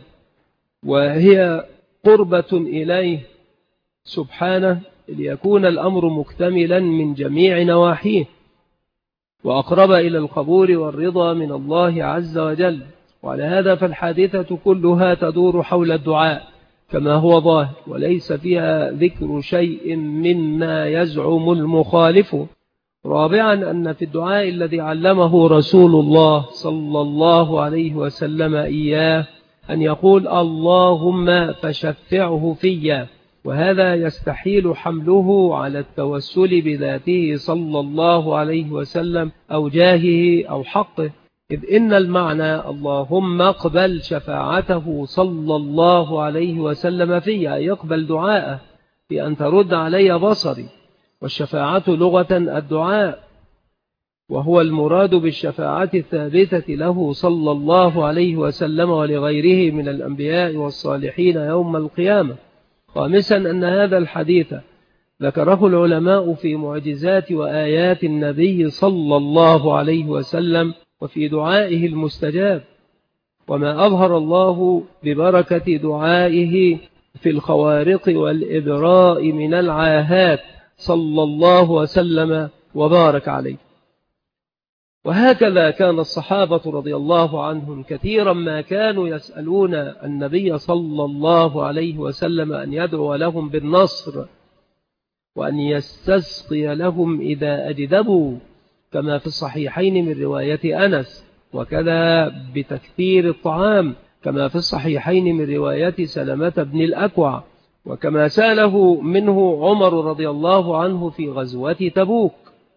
وهي قربة إليه سبحانه، ليكون الأمر مكتملا من جميع نواحيه، وأقرب إلى القبول والرضا من الله عز وجل. وعلى هذا فالحادثة كلها تدور حول الدعاء كما هو ظاهر، وليس فيها ذكر شيء مما يزعم المخالف. رابعا أن في الدعاء الذي علمه رسول الله صلى الله عليه وسلم إياه أن يقول: اللهم فشفعه فيا، وهذا يستحيل حمله على التوسل بذاته صلى الله عليه وسلم أو جاهه أو حقه، إذ إن المعنى اللهم اقبل شفاعته صلى الله عليه وسلم فيا، يقبل دعاءه بأن ترد علي بصري. والشفاعة لغة الدعاء، وهو المراد بالشفاعة الثابتة له صلى الله عليه وسلم ولغيره من الأنبياء والصالحين يوم القيامة. خامسا أن هذا الحديث ذكره العلماء في معجزات وآيات النبي صلى الله عليه وسلم وفي دعائه المستجاب، وما أظهر الله ببركة دعائه في الخوارق والإبراء من العاهات صلى الله وسلم وبارك عليه. وهكذا كان الصحابة رضي الله عنهم كثيرا ما كانوا يسألون النبي صلى الله عليه وسلم أن يدعو لهم بالنصر، وأن يستسقي لهم إذا أجدبوا، كما في الصحيحين من رواية أنس، وكذا بتكثير الطعام كما في الصحيحين من رواية سلمة بن الأكوع، وكما سأله منه عمر رضي الله عنه في غزوة تبوك،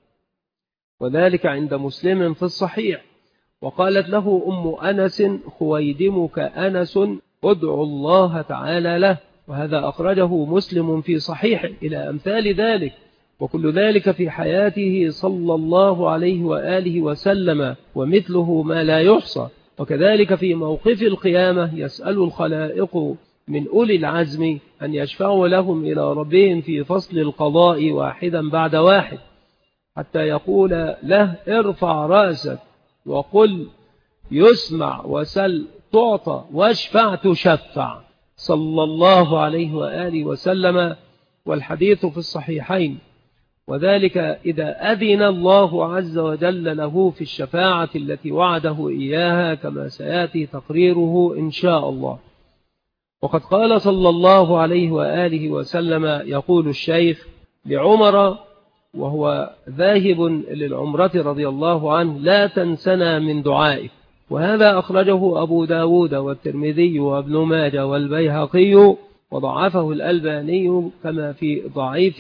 وذلك عند مسلم في الصحيح. وقالت له أم أنس: خويدمك أنس ادعو الله تعالى له، وهذا أخرجه مسلم في صحيح، إلى أمثال ذلك. وكل ذلك في حياته صلى الله عليه وآله وسلم، ومثله ما لا يحصى. وكذلك في موقف القيامة يسأل الخلائق من أولي العزم أن يشفعوا لهم إلى ربهم في فصل القضاء واحدا بعد واحد، حتى يقول له: ارفع رأسك وقل يسمع، وسل تعطى، واشفع تشفع، صلى الله عليه وآله وسلم. والحديث في الصحيحين، وذلك إذا أذن الله عز وجل له في الشفاعة التي وعده إياها، كما سيأتي تقريره إن شاء الله. وقد قال صلى الله عليه وآله وسلم، يقول الشيخ لعمر وهو ذاهب للعمرة رضي الله عنه: لا تنسنا من دعائك. وهذا أخرجه أبو داود والترمذي وابن ماجه والبيهقي، وضعفه الألباني كما في ضعيف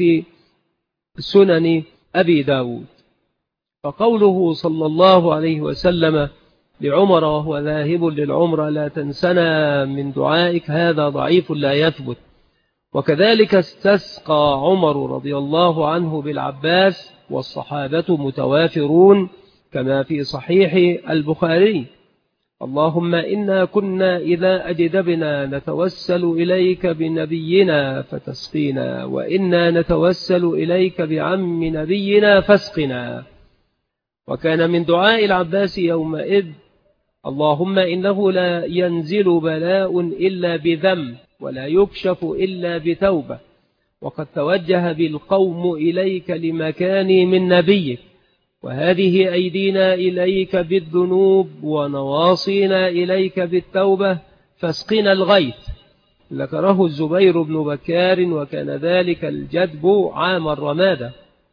سنن أبي داود. فقوله صلى الله عليه وسلم لعمر وهو ذاهب للعمرة: لا تنسنا من دعائك، هذا ضعيف لا يثبت. وكذلك استسقى عمر رضي الله عنه بالعباس، والصحابة متوافرون كما في صحيح البخاري: اللهم إنا كنا إذا أجدبنا نتوسل إليك بنبينا فتسقينا، وإنا نتوسل إليك بعم نبينا فاسقنا. وكان من دعاء العباس يومئذ: اللهم إنه لا ينزل بلاء إلا بذنب، ولا يكشف إلا بتوبة، وقد توجه بالقوم إليك لمكاني من نبيك، وهذه أيدينا إليك بالذنوب ونواصينا إليك بالتوبة، فاسقنا الغيث. ذكره الزبير بن بكار، وكان ذلك الجدب عام الرمادة.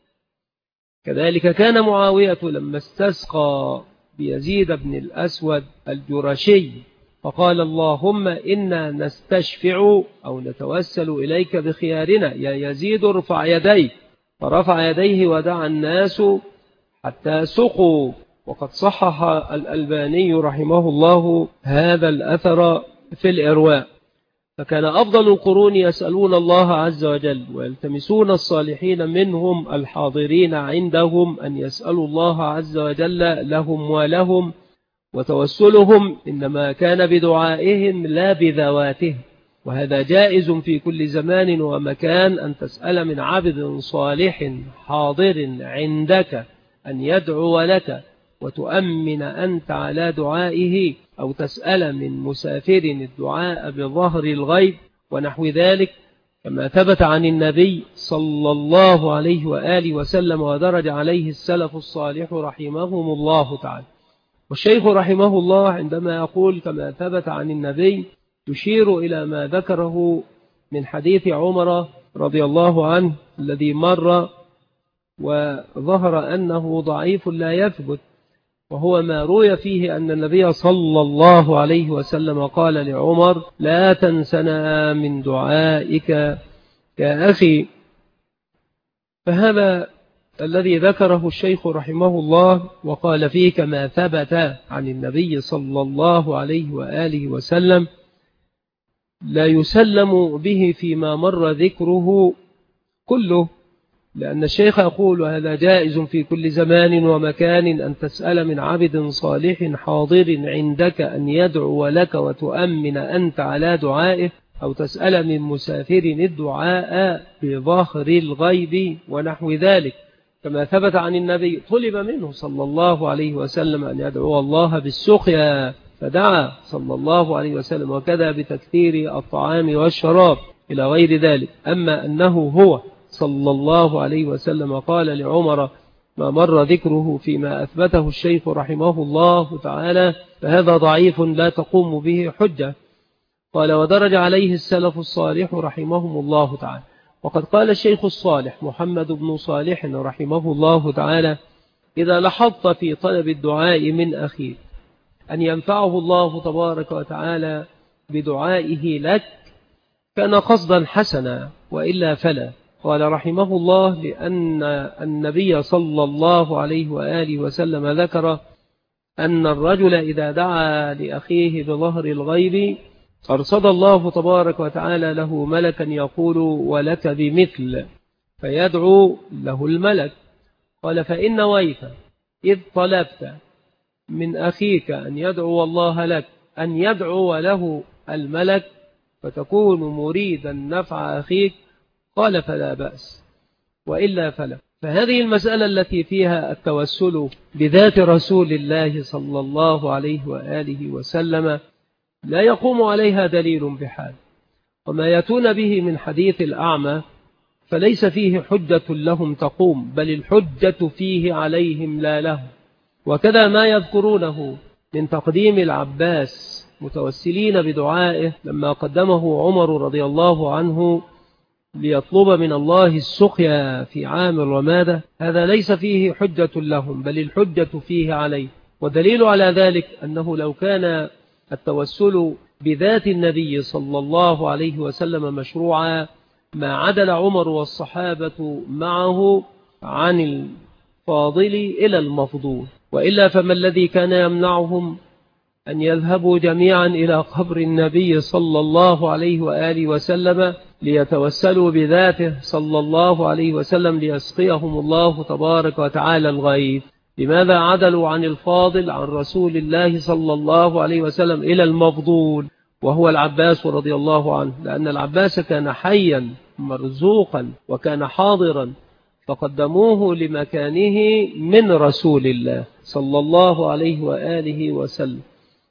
كذلك كان معاوية لما استسقى بيزيد بن الأسود الجرشي فقال: اللهم إنا نستشفع أو نتوسل إليك بخيارنا يا يزيد ارفع يديك، فرفع يديه ودعا الناس حتى سقوا. وقد صحح الألباني رحمه الله هذا الأثر في الإرواء. فكان أفضل القرون يسألون الله عز وجل ويلتمسون الصالحين منهم الحاضرين عندهم أن يسألوا الله عز وجل لهم ولهم، وتوسلهم إنما كان بدعائهم لا بذواتهم. وهذا جائز في كل زمان ومكان، أن تسأل من عبد صالح حاضر عندك أن يدعو لك وتؤمن أنت على دعائه، أو تسأل من مسافر الدعاء بظهر الغيب ونحو ذلك، كما ثبت عن النبي صلى الله عليه وآله وسلم ودرج عليه السلف الصالح رحمهم الله تعالى. والشيخ رحمه الله عندما يقول كما ثبت عن النبي يشير إلى ما ذكره من حديث عمر رضي الله عنه الذي مر وظهر أنه ضعيف لا يثبت، وهو ما روي فيه أن النبي صلى الله عليه وسلم قال لعمر: لا تنسنا من دعائك يا أخي. فهذا الذي ذكره الشيخ رحمه الله، وقال فيه كما ثبت عن النبي صلى الله عليه وآله وسلم: لا يسلم به فيما مر ذكره كله، لأن الشيخ يقول: وهذا جائز في كل زمان ومكان، أن تسأل من عبد صالح حاضر عندك أن يدعو لك وتؤمن أنت على دعائه، أو تسأل من مسافر الدعاء بظهر الغيب ونحو ذلك، كما ثبت عن النبي طلب منه صلى الله عليه وسلم أن يدعو الله بالسقيا فدعا صلى الله عليه وسلم، وكذا بتكثير الطعام والشراب إلى غير ذلك. أما أنه هو صلى الله عليه وسلم قال لعمر ما مر ذكره فيما أثبته الشيخ رحمه الله تعالى، فهذا ضعيف لا تقوم به حجة. قال: ودرج عليه السلف الصالح رحمهم الله تعالى. وقد قال الشيخ الصالح محمد بن صالح رحمه الله تعالى: إذا لاحظت في طلب الدعاء من أخيك أن ينفعه الله تبارك وتعالى بدعائه لك كان قصدا حسنا، وإلا فلا. قال رحمه الله: لأن النبي صلى الله عليه وآله وسلم ذكر أن الرجل إذا دعا لأخيه بظهر الغيب أرصد الله تبارك وتعالى له ملكا يقول: ولك بمثل، فيدعو له الملك. قال: فإن نويت إذ طلبت من أخيك أن يدعو الله لك أن يدعو له الملك فتكون مريدا نفع أخيك، قال: فلا بأس، وإلا فلا. فهذه المسألة التي فيها التوسل بذات رسول الله صلى الله عليه وآله وسلم لا يقوم عليها دليل بحال. وما يأتون به من حديث الأعمى فليس فيه حجة لهم تقوم، بل الحجة فيه عليهم لا لهم. وكذا ما يذكرونه من تقديم العباس متوسلين بدعائه لما قدمه عمر رضي الله عنه ليطلب من الله السقيا في عام الرمادة، هذا ليس فيه حجة لهم، بل الحجة فيه عليه. ودليل على ذلك أنه لو كان التوسل بذات النبي صلى الله عليه وسلم مشروعا ما عدل عمر والصحابة معه عن الفاضل إلى المفضول، وإلا فما الذي كان يمنعهم أن يذهبوا جميعا إلى قبر النبي صلى الله عليه وآله وسلم ليتوسلوا بذاته صلى الله عليه وسلم ليسقيهم الله تبارك وتعالى الغيث؟ لماذا عدلوا عن الفاضل عن رسول الله صلى الله عليه وسلم إلى المفضول وهو العباس رضي الله عنه؟ لأن العباس كان حيا مرزوقا وكان حاضرا، فقدموه لمكانه من رسول الله صلى الله عليه وآله وسلم.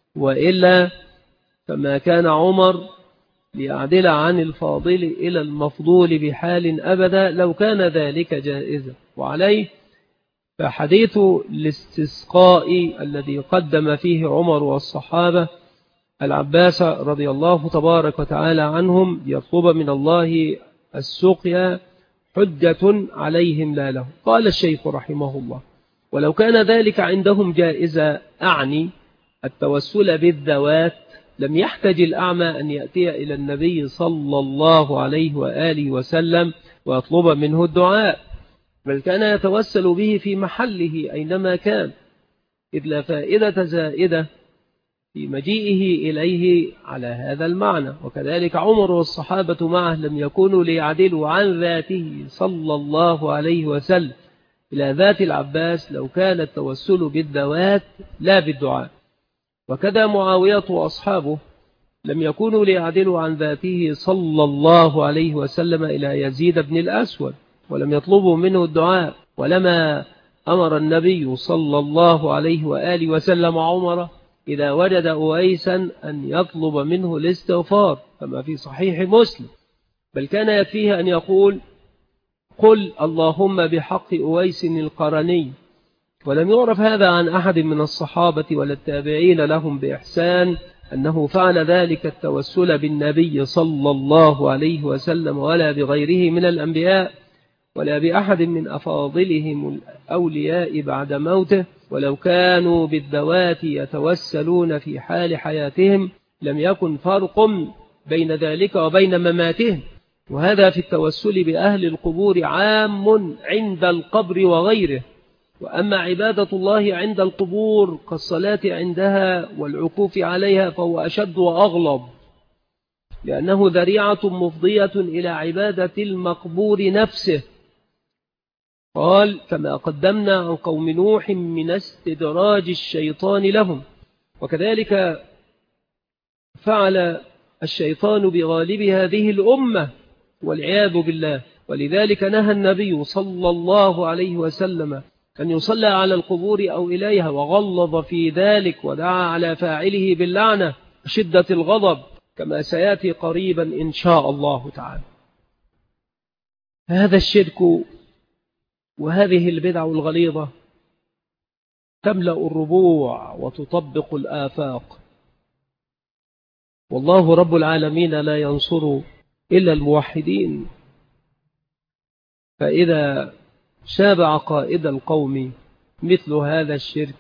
وإلا فما كان عمر ليعدل عن الفاضل إلى المفضول بحال أبدا لو كان ذلك جائزا. وعليه فحديث الاستسقاء الذي قدم فيه عمر والصحابة العباس رضي الله تبارك وتعالى عنهم يطلب من الله السقيا حجة عليهم لا لهم. قال الشيخ رحمه الله: ولو كان ذلك عندهم جائزا، أعني التوسل بالذوات، لم يحتج الأعمى أن يأتي إلى النبي صلى الله عليه وآله وسلم ويطلب منه الدعاء، بل كان يتوسل به في محله أينما كان، إذ لا فائدة زائدة في مجيئه إليه على هذا المعنى. وكذلك عمر والصحابة معه لم يكونوا ليعدلوا عن ذاته صلى الله عليه وسلم إلى ذات العباس لو كان التوسل بالذوات لا بالدعاء. وكذا معاوية وأصحابه لم يكونوا ليعدلوا عن ذاته صلى الله عليه وسلم إلى يزيد بن الأسود ولم يطلبوا منه الدعاء. ولما أمر النبي صلى الله عليه وآله وسلم عمر إذا وجد أويسا أن يطلب منه الاستغفار كما في صحيح مسلم، بل كان يكفيه أن يقول: قل اللهم بحق أويس القرني. ولم يعرف هذا عن أحد من الصحابة ولا التابعين لهم بإحسان أنه فعل ذلك التوسل بالنبي صلى الله عليه وسلم ولا بغيره من الأنبياء ولا بأحد من أفاضلهم الأولياء بعد موته. ولو كانوا بالذوات يتوسلون في حال حياتهم لم يكن فرق بين ذلك وبين مماتهم. وهذا في التوسل بأهل القبور عام عند القبر وغيره. وأما عبادة الله عند القبور كالصلاة عندها والعكوف عليها فهو أشد وأغلب، لأنه ذريعة مفضية إلى عبادة المقبور نفسه. قال: كما قدمنا عن قوم نوح من استدراج الشيطان لهم. وكذلك فعل الشيطان بغالب هذه الأمة والعياذ بالله. ولذلك نهى النبي صلى الله عليه وسلم أن يصلى على القبور أو إليها، وغلظ في ذلك ودعا على فاعله باللعنة شدة الغضب كما سيأتي قريبا إن شاء الله تعالى. هذا الشرك وهذه البدع الغليظة تملأ الربوع وتطبق الآفاق، والله رب العالمين لا ينصر إلا الموحدين. فإذا شاب عقائد القوم مثل هذا الشرك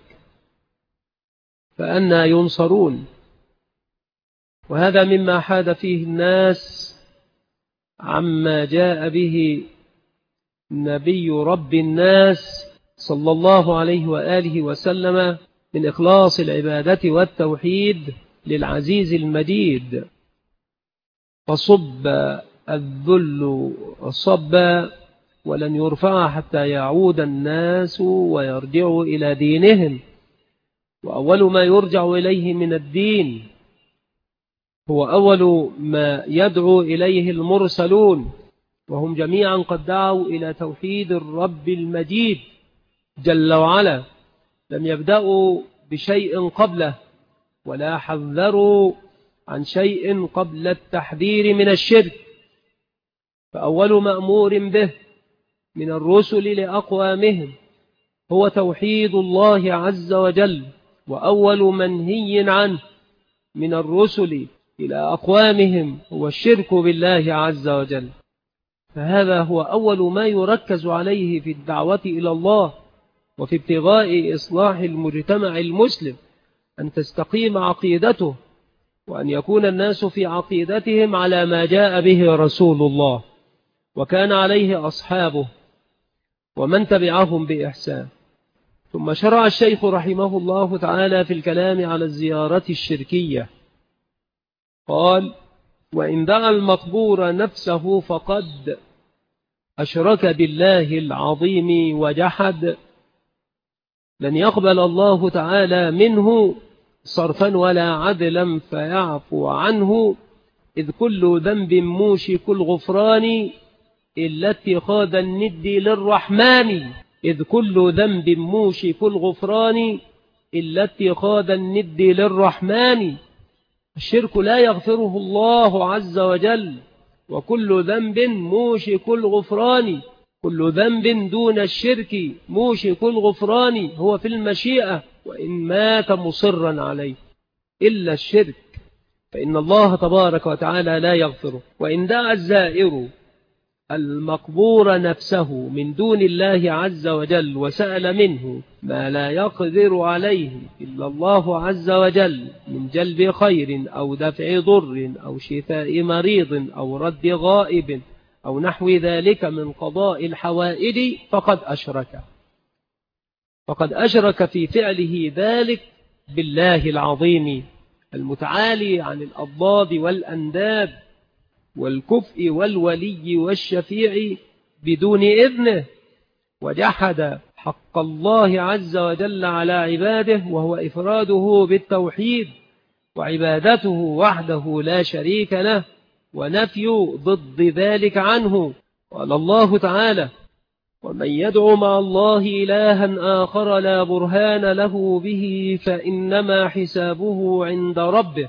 فأنا ينصرون؟ وهذا مما حاد فيه الناس عما جاء به نبي رب الناس صلى الله عليه وآله وسلم من إخلاص العبادة والتوحيد للعزيز المجيد. فصب الذل صبا ولن يرفع حتى يعود الناس ويرجعوا إلى دينهم. وأول ما يرجع إليه من الدين هو أول ما يدعو إليه المرسلون، وهم جميعا قد دعوا إلى توحيد الرب المجيد جل وعلا. لم يبدأوا بشيء قبله ولا حذروا عن شيء قبل التحذير من الشرك. فأول مأمور به من الرسل لأقوامهم هو توحيد الله عز وجل، وأول منهي عنه من الرسل إلى أقوامهم هو الشرك بالله عز وجل. فهذا هو أول ما يركز عليه في الدعوة إلى الله وفي ابتغاء إصلاح المجتمع المسلم، أن تستقيم عقيدته، وأن يكون الناس في عقيدتهم على ما جاء به رسول الله وكان عليه أصحابه ومن تبعهم بإحسان. ثم شرع الشيخ رحمه الله تعالى في الكلام على الزيارة الشركية، قال: وإن دعا المقبور نفسه فقد أشرك بالله العظيم وجحد، لن يقبل الله تعالى منه صرفا ولا عدلا فيعفو عنه، إذ كل ذنب موشك الغفران إلا اتخاذ الند للرحمن إذ كل ذنب موشك الغفران إلا اتخاذ الند للرحمن. الشرك لا يغفره الله عز وجل، وكل ذنب موشك الغفران، كل ذنب دون الشرك موشك الغفران هو في المشيئة وإن مات مصرا عليه، إلا الشرك فإن الله تبارك وتعالى لا يغفره. وإن دعا الزائر المقبور نفسه من دون الله عز وجل وسأل منه ما لا يقدر عليه إلا الله عز وجل من جلب خير أو دفع ضر أو شفاء مريض أو رد غائب أو نحو ذلك من قضاء الحوائج، فقد أشرك فقد أشرك في فعله ذلك بالله العظيم المتعالي عن الأضداد والأنداد والكفء والولي والشفيع بدون إذنه، وجحد حق الله عز وجل على عباده وهو إفراده بالتوحيد وعبادته وحده لا شريك له، ونفي ضد ذلك عنه. قال الله تعالى: ومن يدعو مع الله إلها آخر لا برهان له به فإنما حسابه عند ربه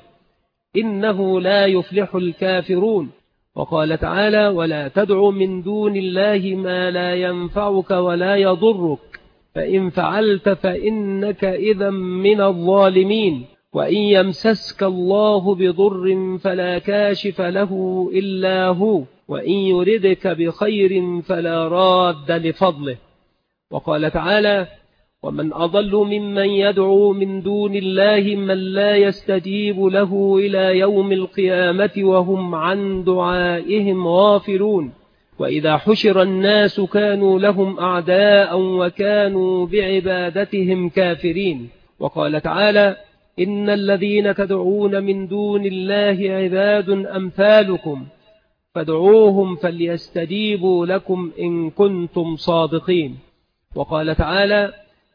إنه لا يفلح الكافرون. وقال تعالى: ولا تدع من دون الله ما لا ينفعك ولا يضرك فإن فعلت فإنك إذا من الظالمين. وإن يمسسك الله بضر فلا كاشف له إلا هو وإن يردك بخير فلا راد لفضله. وقال تعالى: ومن أضل ممن يدعو من دون الله من لا يستجيب له إلى يوم القيامة وهم عن دعائهم غافلون. وإذا حشر الناس كانوا لهم أعداء وكانوا بعبادتهم كافرين. وقال تعالى: إن الذين تدعون من دون الله عباد أمثالكم فادعوهم فليستجيبوا لكم إن كنتم صادقين. وقال تعالى: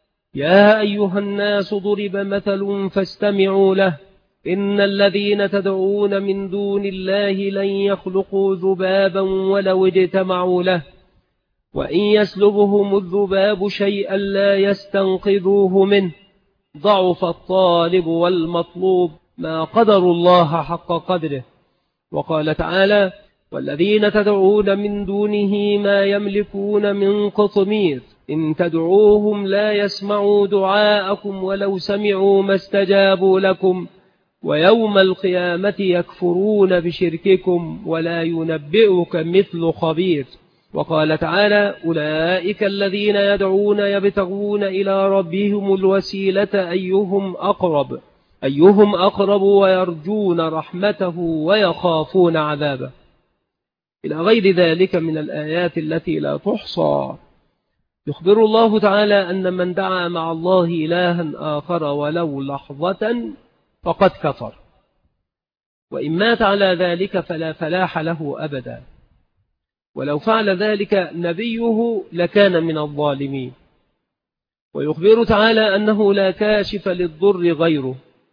يا أيها الناس ضرب مثل فاستمعوا له إن الذين تدعون من دون الله لن يخلقوا ذبابا ولو اجتمعوا له وإن يسلبهم الذباب شيئا لا يستنقذوه منه ضعف الطالب والمطلوب ما قدر الله حق قدره. وقال تعالى: والذين تدعون من دونه ما يملكون من قطمير إن تدعوهم لا يسمعوا دعاءكم ولو سمعوا ما استجابوا لكم ويوم القيامة يكفرون بشرككم ولا ينبئك مثل خبير. وقال تعالى: أولئك الذين يدعون يبتغون إلى ربهم الوسيلة أيهم أقرب أيهم أقرب ويرجون رحمته ويخافون عذابه، إلى غير ذلك من الآيات التي لا تحصى. يخبر الله تعالى أن من دعا مع الله إلها آخر ولو لحظة فقد كفر، وإن مات على ذلك فلا فلاح له أبدا، ولو فعل ذلك نبيه لكان من الظالمين. ويخبر تعالى أنه لا كاشف للضر غيره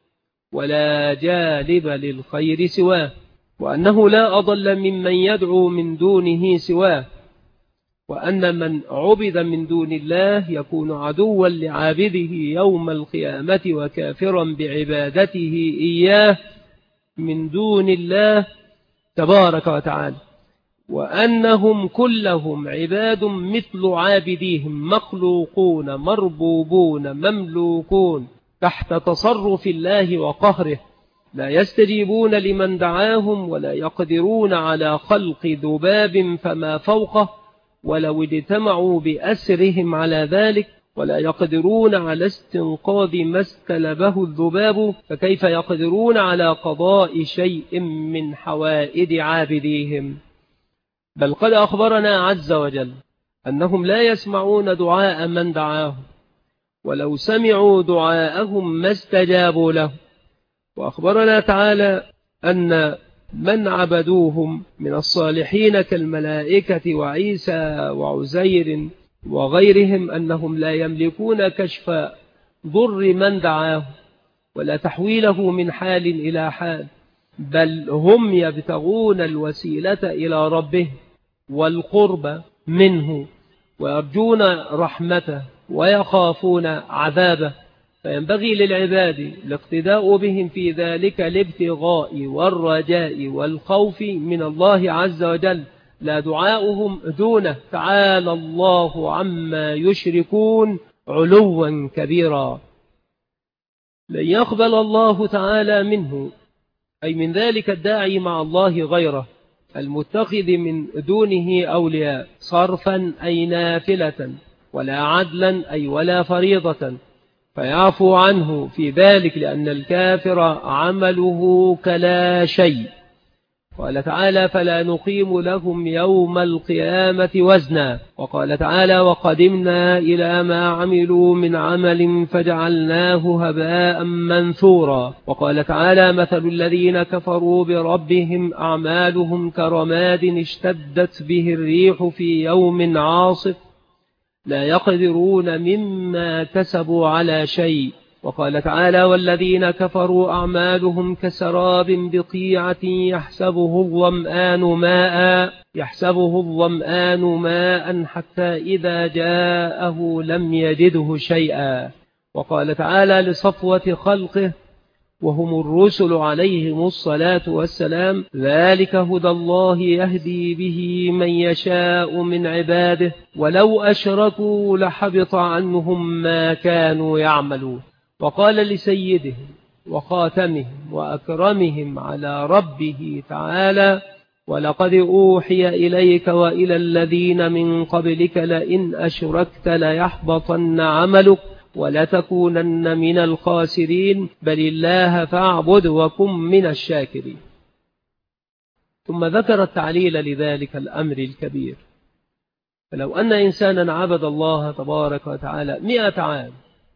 ولا جالب للخير سواه، وأنه لا أضل ممن يدعو من دونه سواه، وأن من عبد من دون الله يكون عدوا لعابده يوم القيامة وكافرا بعبادته إياه من دون الله تبارك وتعالى. وأنهم كلهم عباد مثل عابديهم، مخلوقون مربوبون مملوكون تحت تصرف الله وقهره، لا يستجيبون لمن دعاهم ولا يقدرون على خلق ذباب فما فوقه ولو اجتمعوا بأسرهم على ذلك، ولا يقدرون على استنقاذ ما استلبه الذباب، فكيف يقدرون على قضاء شيء من حوائج عابديهم؟ بل قد أخبرنا عز وجل أنهم لا يسمعون دعاء من دعاهم، ولو سمعوا دعاءهم ما استجابوا له. وأخبرنا تعالى أن من عبدوهم من الصالحين كالملائكة وعيسى وعزير وغيرهم أنهم لا يملكون كشف ضر من دعاه ولا تحويله من حال إلى حال، بل هم يبتغون الوسيلة إلى ربه والقرب منه ويرجون رحمته ويخافون عذابه، فينبغي للعباد الاقتداء بهم في ذلك الابتغاء والرجاء والخوف من الله عز وجل، لا دعاؤهم دونه، تعالى الله عما يشركون علوا كبيرا. لن يقبل الله تعالى منه، أي من ذلك الداعي مع الله غيره المتخذ من دونه أولياء، صرفا أي نافلة، ولا عدلا أي ولا فريضة، فيعفو عنه في ذلك، لأن الكافر عمله كلا شيء. قال تعالى فلا نقيم لهم يوم القيامة وزنا. وقال تعالى وقدمنا إلى ما عملوا من عمل فجعلناه هباء منثورا. وقال تعالى مثل الذين كفروا بربهم أعمالهم كرماد اشتدت به الريح في يوم عاصف لا يقدرون مما كسبوا على شيء. وقال تعالى والذين كفروا أعمالهم كسراب بقيعة يحسبه الظمآن ماء يحسبه الظمآن ماء حتى إذا جاءه لم يجده شيئا. وقال تعالى لصفوة خلقه وهم الرسل عليهم الصلاة والسلام ذلك هدى الله يهدي به من يشاء من عباده ولو أشركوا لحبط عنهم ما كانوا يعملون. وقال لسيدهم وخاتمهم وأكرمهم على ربه تعالى ولقد أوحي إليك وإلى الذين من قبلك لئن أشركت ليحبطن عملك ولتكونن من الخاسرين بل الله فاعبد وكن من الشاكرين. ثم ذكر التعليل لذلك الأمر الكبير، فلو أن إنسانا عبد الله تبارك وتعالى مئة عام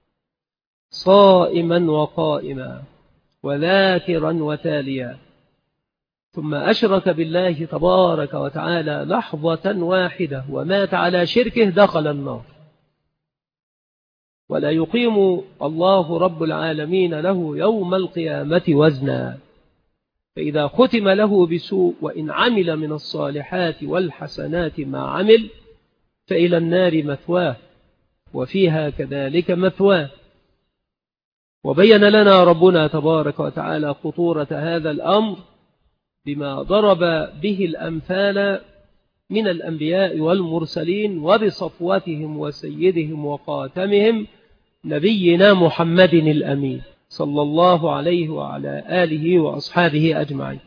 صائما وقائما وذاكرا وتاليا ثم أشرك بالله تبارك وتعالى لحظة واحدة ومات على شركه دخل النار، ولا يقيم الله رب العالمين له يوم القيامة وزنا. فإذا ختم له بسوء وإن عمل من الصالحات والحسنات ما عمل فإلى النار مثواه وفيها كذلك مثواه. وبين لنا ربنا تبارك وتعالى خطورة هذا الأمر بما ضرب به الأمثال من الأنبياء والمرسلين وبصفوتهم وسيدهم وخاتمهم نبينا محمد الأمين صلى الله عليه وعلى آله وأصحابه أجمعين.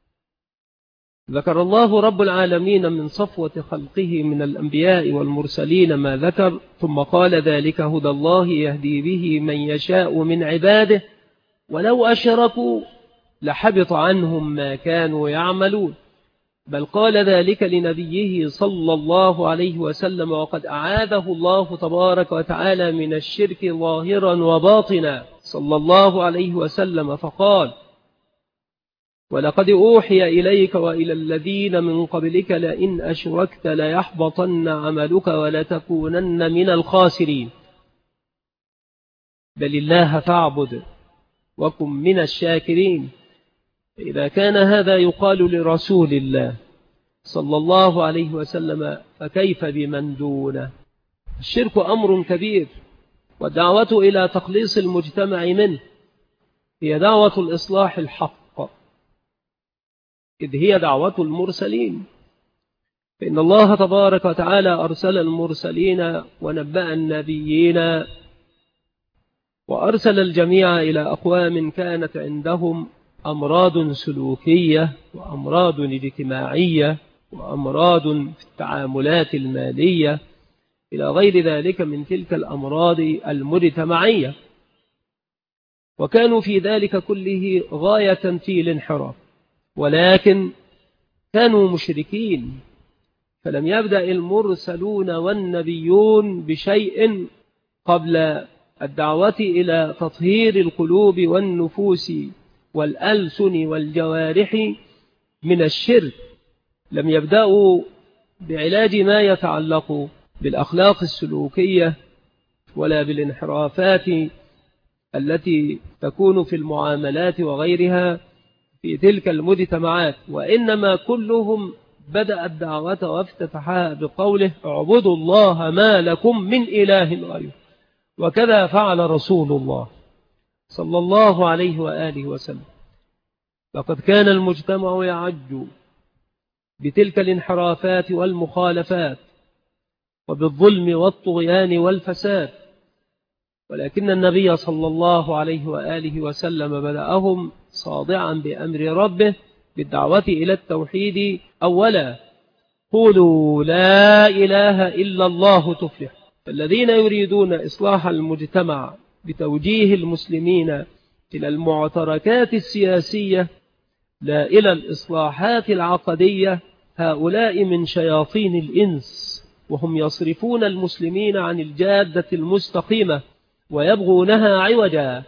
ذكر الله رب العالمين من صفوة خلقه من الأنبياء والمرسلين ما ذكر، ثم قال ذلك هدى الله يهدي به من يشاء من عباده ولو أشركوا لحبط عنهم ما كانوا يعملون. بل قال ذلك لنبيه صلى الله عليه وسلم وقد أعاذه الله تبارك وتعالى من الشرك ظاهرا وباطنا صلى الله عليه وسلم، فقال ولقد أوحي إليك وإلى الذين من قبلك لئن أشركت ليحبطن عملك ولتكونن من الخاسرين بل الله فاعبد وكن من الشاكرين. إذا كان هذا يقال لرسول الله صلى الله عليه وسلم فكيف بمن دونه؟ الشرك أمر كبير، والدعوة إلى تخليص المجتمع منه هي دعوة الإصلاح الحق، إذ هي دعوة المرسلين. فإن الله تبارك وتعالى أرسل المرسلين ونبأ النبيين وأرسل الجميع إلى أقوام كانت عندهم أمراض سلوكية وأمراض اجتماعية وأمراض في التعاملات المالية إلى غير ذلك من تلك الأمراض المجتمعية، وكانوا في ذلك كله غاية في الانحراف، ولكن كانوا مشركين. فلم يبدأ المرسلون والنبيون بشيء قبل الدعوة إلى تطهير القلوب والنفوس والألسن والجوارح من الشرك. لم يبدأوا بعلاج ما يتعلق بالأخلاق السلوكية ولا بالانحرافات التي تكون في المعاملات وغيرها في تلك المجتمعات، وإنما كلهم بدأ الدعوة وافتتحها بقوله اعبدوا الله ما لكم من إله غيره. وكذا فعل رسول الله صلى الله عليه وآله وسلم. لقد كان المجتمع يعج بتلك الانحرافات والمخالفات وبالظلم والطغيان والفساد، ولكن النبي صلى الله عليه وآله وسلم بدأهم صادعا بأمر ربه بالدعوة إلى التوحيد أولا. قولوا لا إله إلا الله تفلح. فالذين يريدون إصلاح المجتمع بتوجيه المسلمين إلى المعتركات السياسية لا إلى الإصلاحات العقدية، هؤلاء من شياطين الإنس، وهم يصرفون المسلمين عن الجادة المستقيمة ويبغونها عوجا.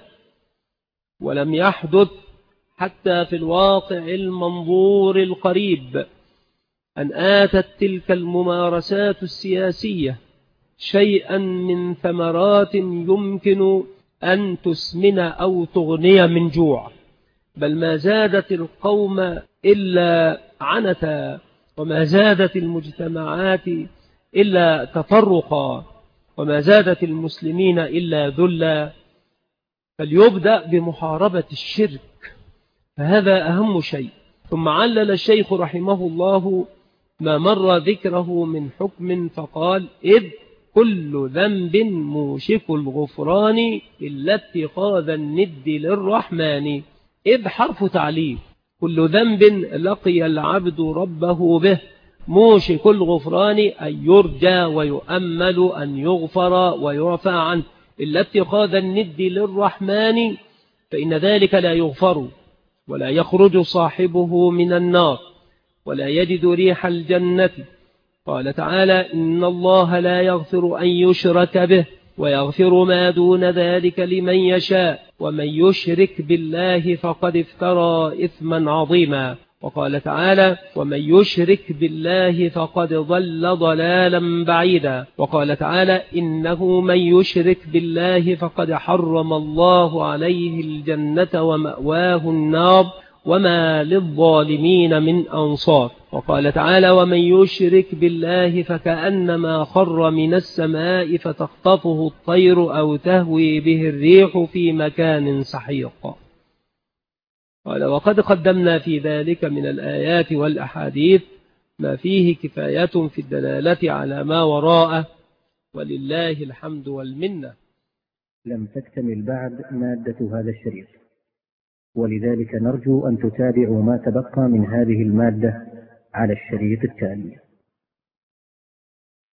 ولم يحدث حتى في الواقع المنظور القريب أن آتت تلك الممارسات السياسية شيئا من ثمرات يمكن أن تسمن أو تغني من جوع، بل ما زادت القوم إلا عنتا، وما زادت المجتمعات إلا تفرقا، وما زادت المسلمين إلا ذلا. فليبدأ بمحاربة الشرك، فهذا أهم شيء. ثم علل الشيخ رحمه الله ما مر ذكره من حكم فقال إذ كل ذنب موشك الغفران إلا اتخاذ الند للرحمن. إذ حرف تعليل، كل ذنب لقي العبد ربه به موشك الغفران أن يرجى ويؤمل أن يغفر ويعفى عنه، إلا اتخاذ الند للرحمن فإن ذلك لا يغفر ولا يخرج صاحبه من النار ولا يجد ريح الجنة. قال تعالى إن الله لا يغفر أن يشرك به ويغفر ما دون ذلك لمن يشاء ومن يشرك بالله فقد افترى إثما عظيما. وقال تعالى ومن يشرك بالله فقد ضل ضلالا بعيدا. وقال تعالى إنه من يشرك بالله فقد حرم الله عليه الجنة ومأواه النار وما للظالمين من أنصار. وقال تعالى ومن يشرك بالله فكأنما خر من السماء فتخطفه الطير أو تهوي به الريح في مكان سحيق. قال وقد قدمنا في ذلك من الآيات والأحاديث ما فيه كفاية في الدلالة على ما وراءه، ولله الحمد والمنة. لم تكتمل بعد مادة هذا الشريط، ولذلك نرجو أن تتابعوا ما تبقى من هذه المادة على الشريط التالي.